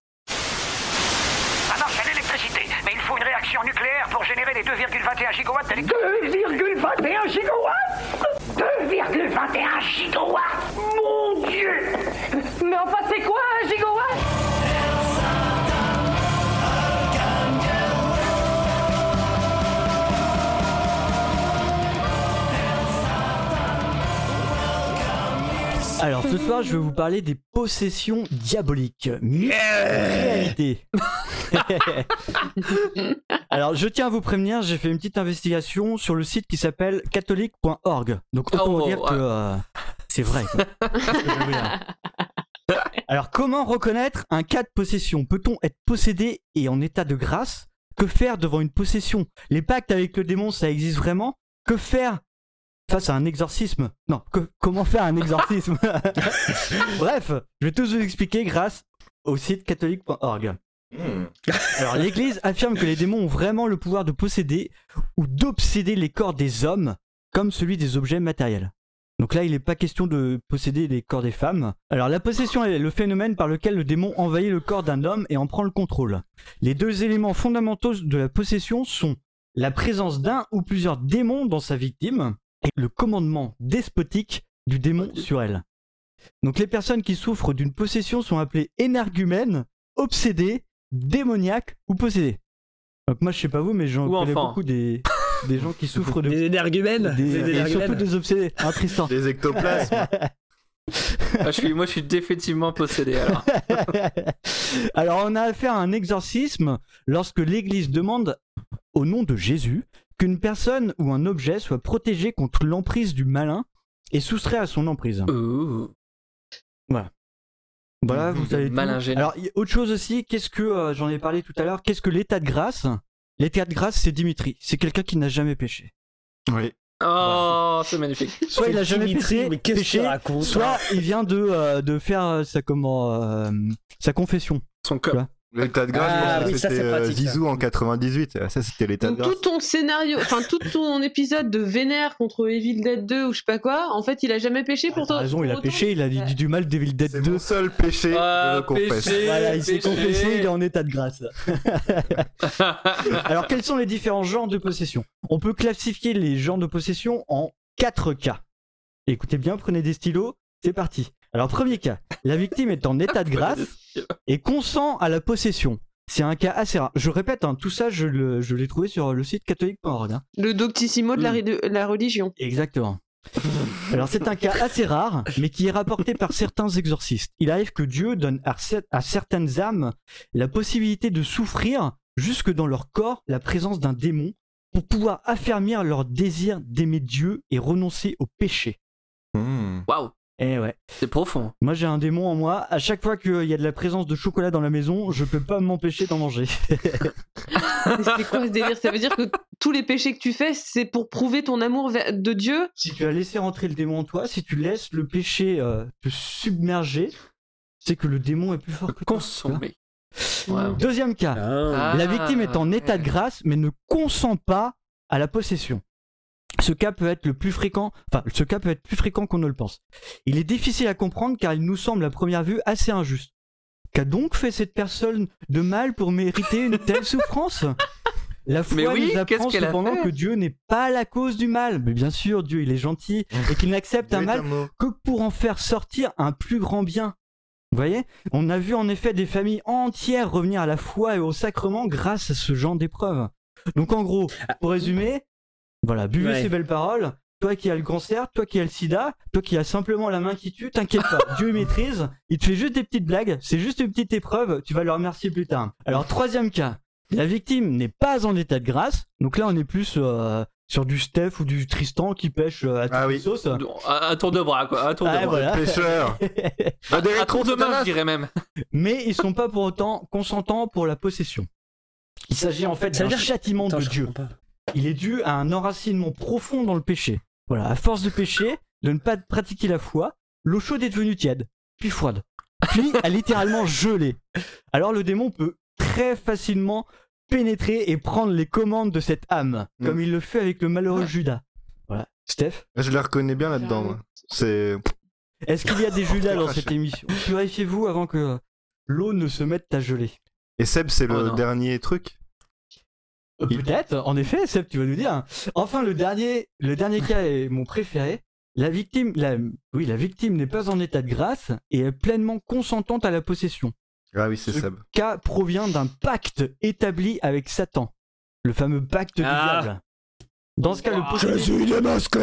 Ça marche à l'électricité, mais il faut une réaction nucléaire pour générer les deux virgule vingt et un gigawatts d'électricité. deux virgule vingt et un gigawatts deux virgule vingt et un gigawatts Mon Dieu. Mais enfin, c'est quoi un gigawatt? Alors ce soir, je vais vous parler des possessions diaboliques. Mythe ou réalité. Alors je tiens à vous prévenir, j'ai fait une petite investigation sur le site qui s'appelle catholique point org. Donc autant Oh, vous dire ouais. que euh, c'est vrai. quoi. C'est ce que je veux dire. Alors comment reconnaître un cas de possession? Peut-on être possédé et en état de grâce? Que faire devant une possession? Les pactes avec le démon, ça existe vraiment? Que faire face à un exorcisme? Non, que- comment faire un exorcisme? Bref, je vais tous vous expliquer grâce au site catholique point org. Alors l'église affirme que les démons ont vraiment le pouvoir de posséder ou d'obséder les corps des hommes comme celui des objets matériels. Donc là, il n'est pas question de posséder les corps des femmes. Alors la possession est le phénomène par lequel le démon envahit le corps d'un homme et en prend le contrôle. Les deux éléments fondamentaux de la possession sont la présence d'un ou plusieurs démons dans sa victime et le commandement despotique du démon sur elle. Donc les personnes qui souffrent d'une possession sont appelées énergumènes, obsédées, démoniaques ou possédées. Donc moi je sais pas vous, mais j'en Ou connais enfants. beaucoup des, des gens qui souffrent de... Des énergumènes. des- Des et énergumènes. surtout des obsédés, hein Tristan? Des ectoplasmes. Ah, je suis, moi, je suis définitivement possédé alors. Alors on a affaire à un exorcisme lorsque l'église demande, au nom de Jésus, qu'une personne ou un objet soit protégé contre l'emprise du malin et soustrait à son emprise. Ouh. Voilà. Voilà, vous savez tout. Malin gênant. Alors, y- autre chose aussi, qu'est-ce que, euh, j'en ai parlé tout à l'heure, qu'est-ce que l'état de grâce? L'état de grâce, c'est Dimitri. C'est quelqu'un qui n'a jamais péché. Oui. Oh, c'est magnifique. Soit il a jamais Dimitri, péché, mais qu'est-ce que péché, tu racontes, soit il vient de, euh, de faire euh, sa, comment, euh, sa confession. Son Tu vois. L'état de grâce, Ah, je pense que oui, ça, c'était c'est euh, pratique, ça. Zizou en quatre-vingt-dix-huit. Ça, c'était l'état de Donc grâce. tout ton scénario, enfin tout ton épisode de Vénère contre Evil Dead deux ou je sais pas quoi, en fait il a jamais péché pour T'as toi. raison, il a péché, il a dit du mal d'Evil Dead C'est deux. mon seul péché, Ah, je le confesse. péché. Voilà, il s'est péché. confessé, il est en état de grâce. Alors, quels sont les différents genres de possession? On peut classifier les genres de possession en quatre cas. Écoutez bien, prenez des stylos, c'est parti. Alors, premier cas, la victime est en état de grâce et consent à la possession. C'est un cas assez rare. Je répète, hein, tout ça, je, le- je l'ai trouvé sur le site catholique point org. hein. Le doctissimo de la, ri- de la religion. Exactement. Alors c'est un cas assez rare, mais qui est rapporté par certains exorcistes. Il arrive que Dieu donne à, cer- à certaines âmes la possibilité de souffrir jusque dans leur corps la présence d'un démon pour pouvoir affermir leur désir d'aimer Dieu et renoncer au péché. Waouh, Eh ouais. c'est profond. Moi j'ai un démon en moi. À chaque fois qu'il y a de la présence de chocolat dans la maison, je peux pas m'empêcher d'en manger. Mais c'est quoi ce délire? Ça veut dire que tous les péchés que tu fais, c'est pour prouver ton amour vers- de Dieu? Si tu as laissé rentrer le démon en toi, si tu laisses le péché euh, te submerger, c'est que le démon est plus fort que toi. Consommer. Deuxième cas, Ah. la victime est en état de grâce mais ne consent pas à la possession. Ce cas peut être le plus fréquent, enfin, ce cas peut être plus fréquent qu'on ne le pense. Il est difficile à comprendre car il nous semble à première vue assez injuste. Qu'a donc fait cette personne de mal pour mériter une telle souffrance ? La foi Mais oui, nous apprend qu'est-ce qu'elle a cependant fait que Dieu n'est pas la cause du mal. Mais bien sûr, Dieu, il est gentil et qu'il n'accepte un mal que pour en faire sortir un plus grand bien. Vous voyez ? On a vu en effet des familles entières revenir à la foi et au sacrement grâce à ce genre d'épreuve. Donc en gros, pour résumer, voilà, buvez Ouais. ces belles paroles. Toi qui as le cancer, toi qui as le sida, toi qui as simplement la main qui tue, t'inquiète pas, Dieu maîtrise, il te fait juste des petites blagues, c'est juste une petite épreuve, tu vas le remercier plus tard. Alors troisième cas, la victime n'est pas en état de grâce, donc là on est plus euh, sur du Steph ou du Tristan qui pêche euh, à toute Ah oui. sauce. À, à tour de bras, quoi. À tour de Ah, bras. voilà. Pêcheur. À, à tour de main, je dirais même. Mais ils sont pas pour autant consentants pour la possession. Il s'agit en fait Ça veut d'un dire- châtiment Attends, de je Dieu. comprends pas. Il est dû à un enracinement profond dans le péché. Voilà, à force de pécher, de ne pas pratiquer la foi, l'eau chaude est devenue tiède, puis froide, puis a littéralement gelé. Alors le démon peut très facilement pénétrer et prendre les commandes de cette âme, Mm. comme il le fait avec le malheureux Judas. Voilà, Steph, Je la reconnais bien là-dedans. moi. C'est. est-ce qu'il y a des Judas dans Craché. cette émission ? Purifiez-vous avant que l'eau ne se mette à geler. Et Seb, c'est Oh le non. dernier truc. Euh, Peut-être, en effet, Seb, tu vas nous dire. Enfin, le dernier, le dernier cas est mon préféré. La victime, la, oui, la victime n'est pas en état de grâce et est pleinement consentante à la possession. Ah oui, c'est Ce Seb. cas provient d'un pacte établi avec Satan, le fameux pacte Ah. du diable. Dans ce cas, le possédé... suis démasqué.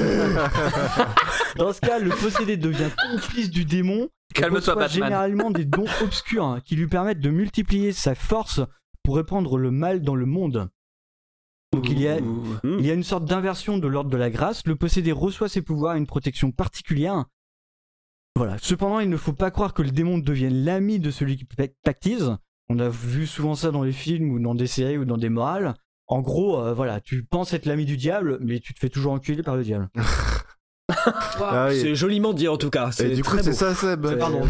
Dans ce cas, le possédé devient complice du démon. et Calme-toi, reçoit Batman. généralement des dons obscurs hein, qui lui permettent de multiplier sa force pour répandre le mal dans le monde. Donc il y a, il y a une sorte d'inversion de l'ordre de la grâce. Le possédé reçoit ses pouvoirs et une protection particulière. Voilà. Cependant, il ne faut pas croire que le démon devienne l'ami de celui qui pac- pactise. On a vu souvent ça dans les films ou dans des séries ou dans des morales. En gros, euh, voilà, tu penses être l'ami du diable, mais tu te fais toujours enculer par le diable. Ah oui. C'est joliment dit en tout cas. Et C'est du coup, très c'est beau. ça, Seb. C'est- Pardon.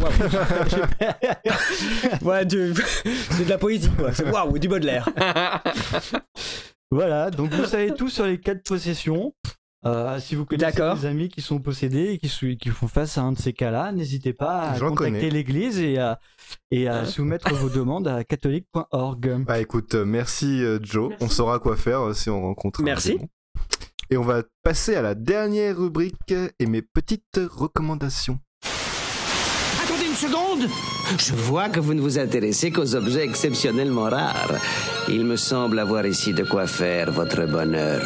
Ouais, du- c'est de la poésie quoi. C'est waouh, du Baudelaire. Voilà, donc vous savez tout sur les cas de possession. Euh, si vous connaissez D'accord. des amis qui sont possédés et qui, sou- qui font face à un de ces cas-là, n'hésitez pas à J'en contacter connais. l'église et à, et à soumettre vos demandes à catholique point org. Bah écoute, euh, merci euh, Joe. Merci. On saura quoi faire euh, si on rencontre. un Merci. démon. Et on va passer à la dernière rubrique et mes petites recommandations. Attendez une seconde. Je vois que vous ne vous intéressez qu'aux objets exceptionnellement rares. Il me semble avoir ici de quoi faire votre bonheur.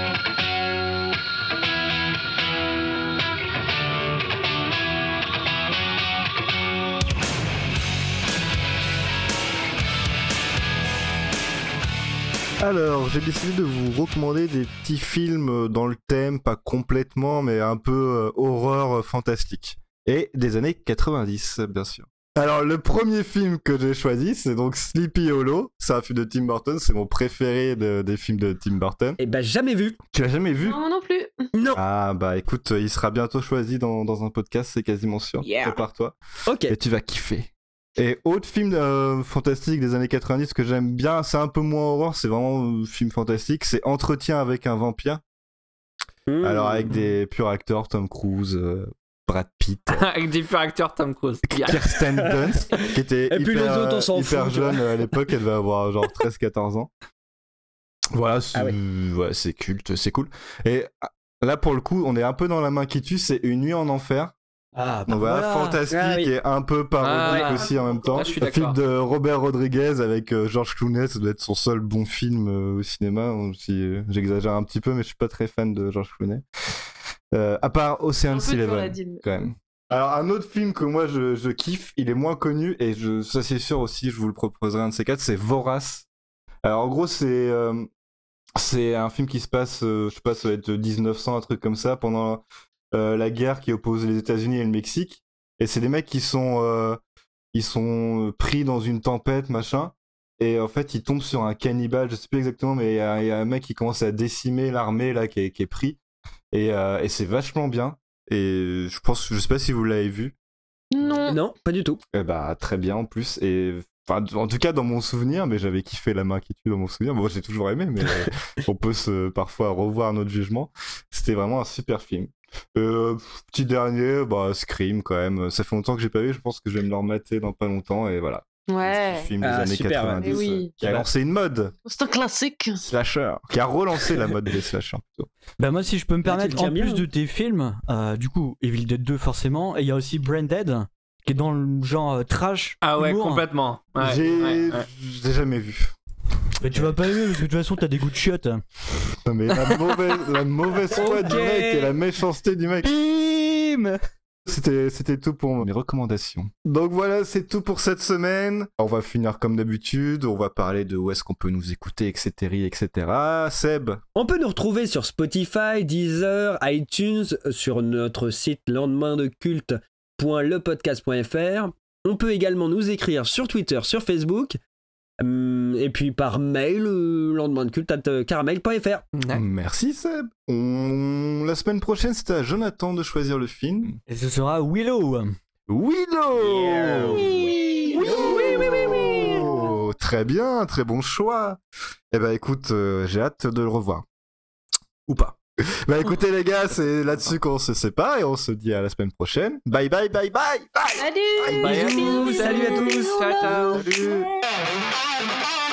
Alors, j'ai décidé de vous recommander des petits films euh, dans le thème, pas complètement, mais un peu euh, horreur euh, fantastique. Et des années quatre-vingt-dix, bien sûr. Alors, le premier film que j'ai choisi, c'est donc Sleepy Hollow. C'est un film de Tim Burton, c'est mon préféré de- des films de Tim Burton. Et bah jamais vu. Tu l'as jamais vu? Non, moi non plus. Non. Ah bah écoute, il sera bientôt choisi dans, dans un podcast, c'est quasiment sûr. Yeah. Prépare-toi. Ok. Et tu vas kiffer. Et autre film euh, fantastique des années quatre-vingt-dix que j'aime bien, c'est un peu moins horreur, c'est vraiment un film fantastique, c'est Entretien avec un vampire. Mmh. Alors avec des purs acteurs, Tom Cruise, euh, Brad Pitt, Avec des purs acteurs, Tom Cruise. Kirsten Dunst, qui était Et puis hyper, les autres, on s'en hyper fout, tu jeune vois. à l'époque, elle devait avoir genre treize quatorze ans. Voilà, c'est Ah ouais. ouais, c'est culte, c'est cool. Et ah, là pour le coup, on est un peu dans la main qui tue, c'est Une nuit en enfer. Ah, Donc voilà, fantastique Ah oui. et un peu parodique Ah, aussi en même temps. là, je suis Un film d'accord. de Robert Rodriguez avec euh, George Clooney, ça doit être son seul bon film euh, au cinéma. Si euh, j'exagère un petit peu, mais je suis pas très fan de George Clooney. Euh, à part Ocean's Un peu dur à Eleven, dire, mais- quand même. Alors un autre film que moi je, je kiffe, il est moins connu et je, ça c'est sûr aussi, je vous le proposerai un de ces quatre, c'est Vorace. Alors en gros c'est euh, c'est un film qui se passe, euh, je sais pas, ça va être dix-neuf cents, un truc comme ça, pendant euh, la guerre qui oppose les États-Unis et le Mexique. Et c'est des mecs qui sont, euh, ils sont pris dans une tempête, machin. Et en fait, ils tombent sur un cannibale, je sais plus exactement, mais il y, a il y a un mec qui commence à décimer l'armée là, qui est, qui est pris. Et, euh, et c'est vachement bien. Et je pense, je sais pas si vous l'avez vu. Non. Non, pas du tout. Eh bah, très bien en plus. Et Enfin, en tout cas dans mon souvenir, mais j'avais kiffé La main qui tue dans mon souvenir. Bon, j'ai toujours aimé, mais euh, on peut se, parfois revoir notre jugement. C'était vraiment un super film. Euh, petit dernier, bah Scream quand même. Ça fait longtemps que j'ai pas vu. Je pense que je vais me le remater dans pas longtemps et voilà. Ouais. Film des Ah, années super, quatre-vingt-dix ouais. Oui. qui a lancé une mode C'est un classique. slasher, qui a relancé la mode des slashers plutôt. Bah moi si je peux me Bah, tu permettre, le tiens en bien, plus hein. de tes films, euh, du coup Evil Dead deux forcément, et il y a aussi Branded qui est dans le genre euh, trash. Ah ouais, humour. complètement. Ouais, j'ai ouais, ouais. j'ai jamais vu. Mais tu vas pas aimer parce que de toute façon t'as des goûts de chiottes. Non mais la mauvaise, la mauvaise foi Ok. du mec et la méchanceté du mec. Bim. C'était, c'était tout pour mes recommandations. Donc voilà, c'est tout pour cette semaine. On va finir comme d'habitude. On va parler de où est-ce qu'on peut nous écouter, et cetera, et cetera. Seb. On peut nous retrouver sur Spotify, Deezer, iTunes, sur notre site lendemain de culte point le podcast point f r. On peut également nous écrire sur Twitter, sur Facebook, hum, et puis par mail, euh, lendemain de culte arobase caramel point f r. Ouais. Merci Seb. On... La semaine prochaine, c'était à Jonathan de choisir le film. Et ce sera Willow. Willow. Oui. Willow. Très bien, très bon choix. Eh ben écoute, euh, j'ai hâte de le revoir. Ou pas. Bah écoutez les gars, c'est là-dessus qu'on se sépare et on se dit à la semaine prochaine. Bye bye bye bye bye. Salut. Bye bye à tous. Salut à tous. Ciao, ciao. Salut.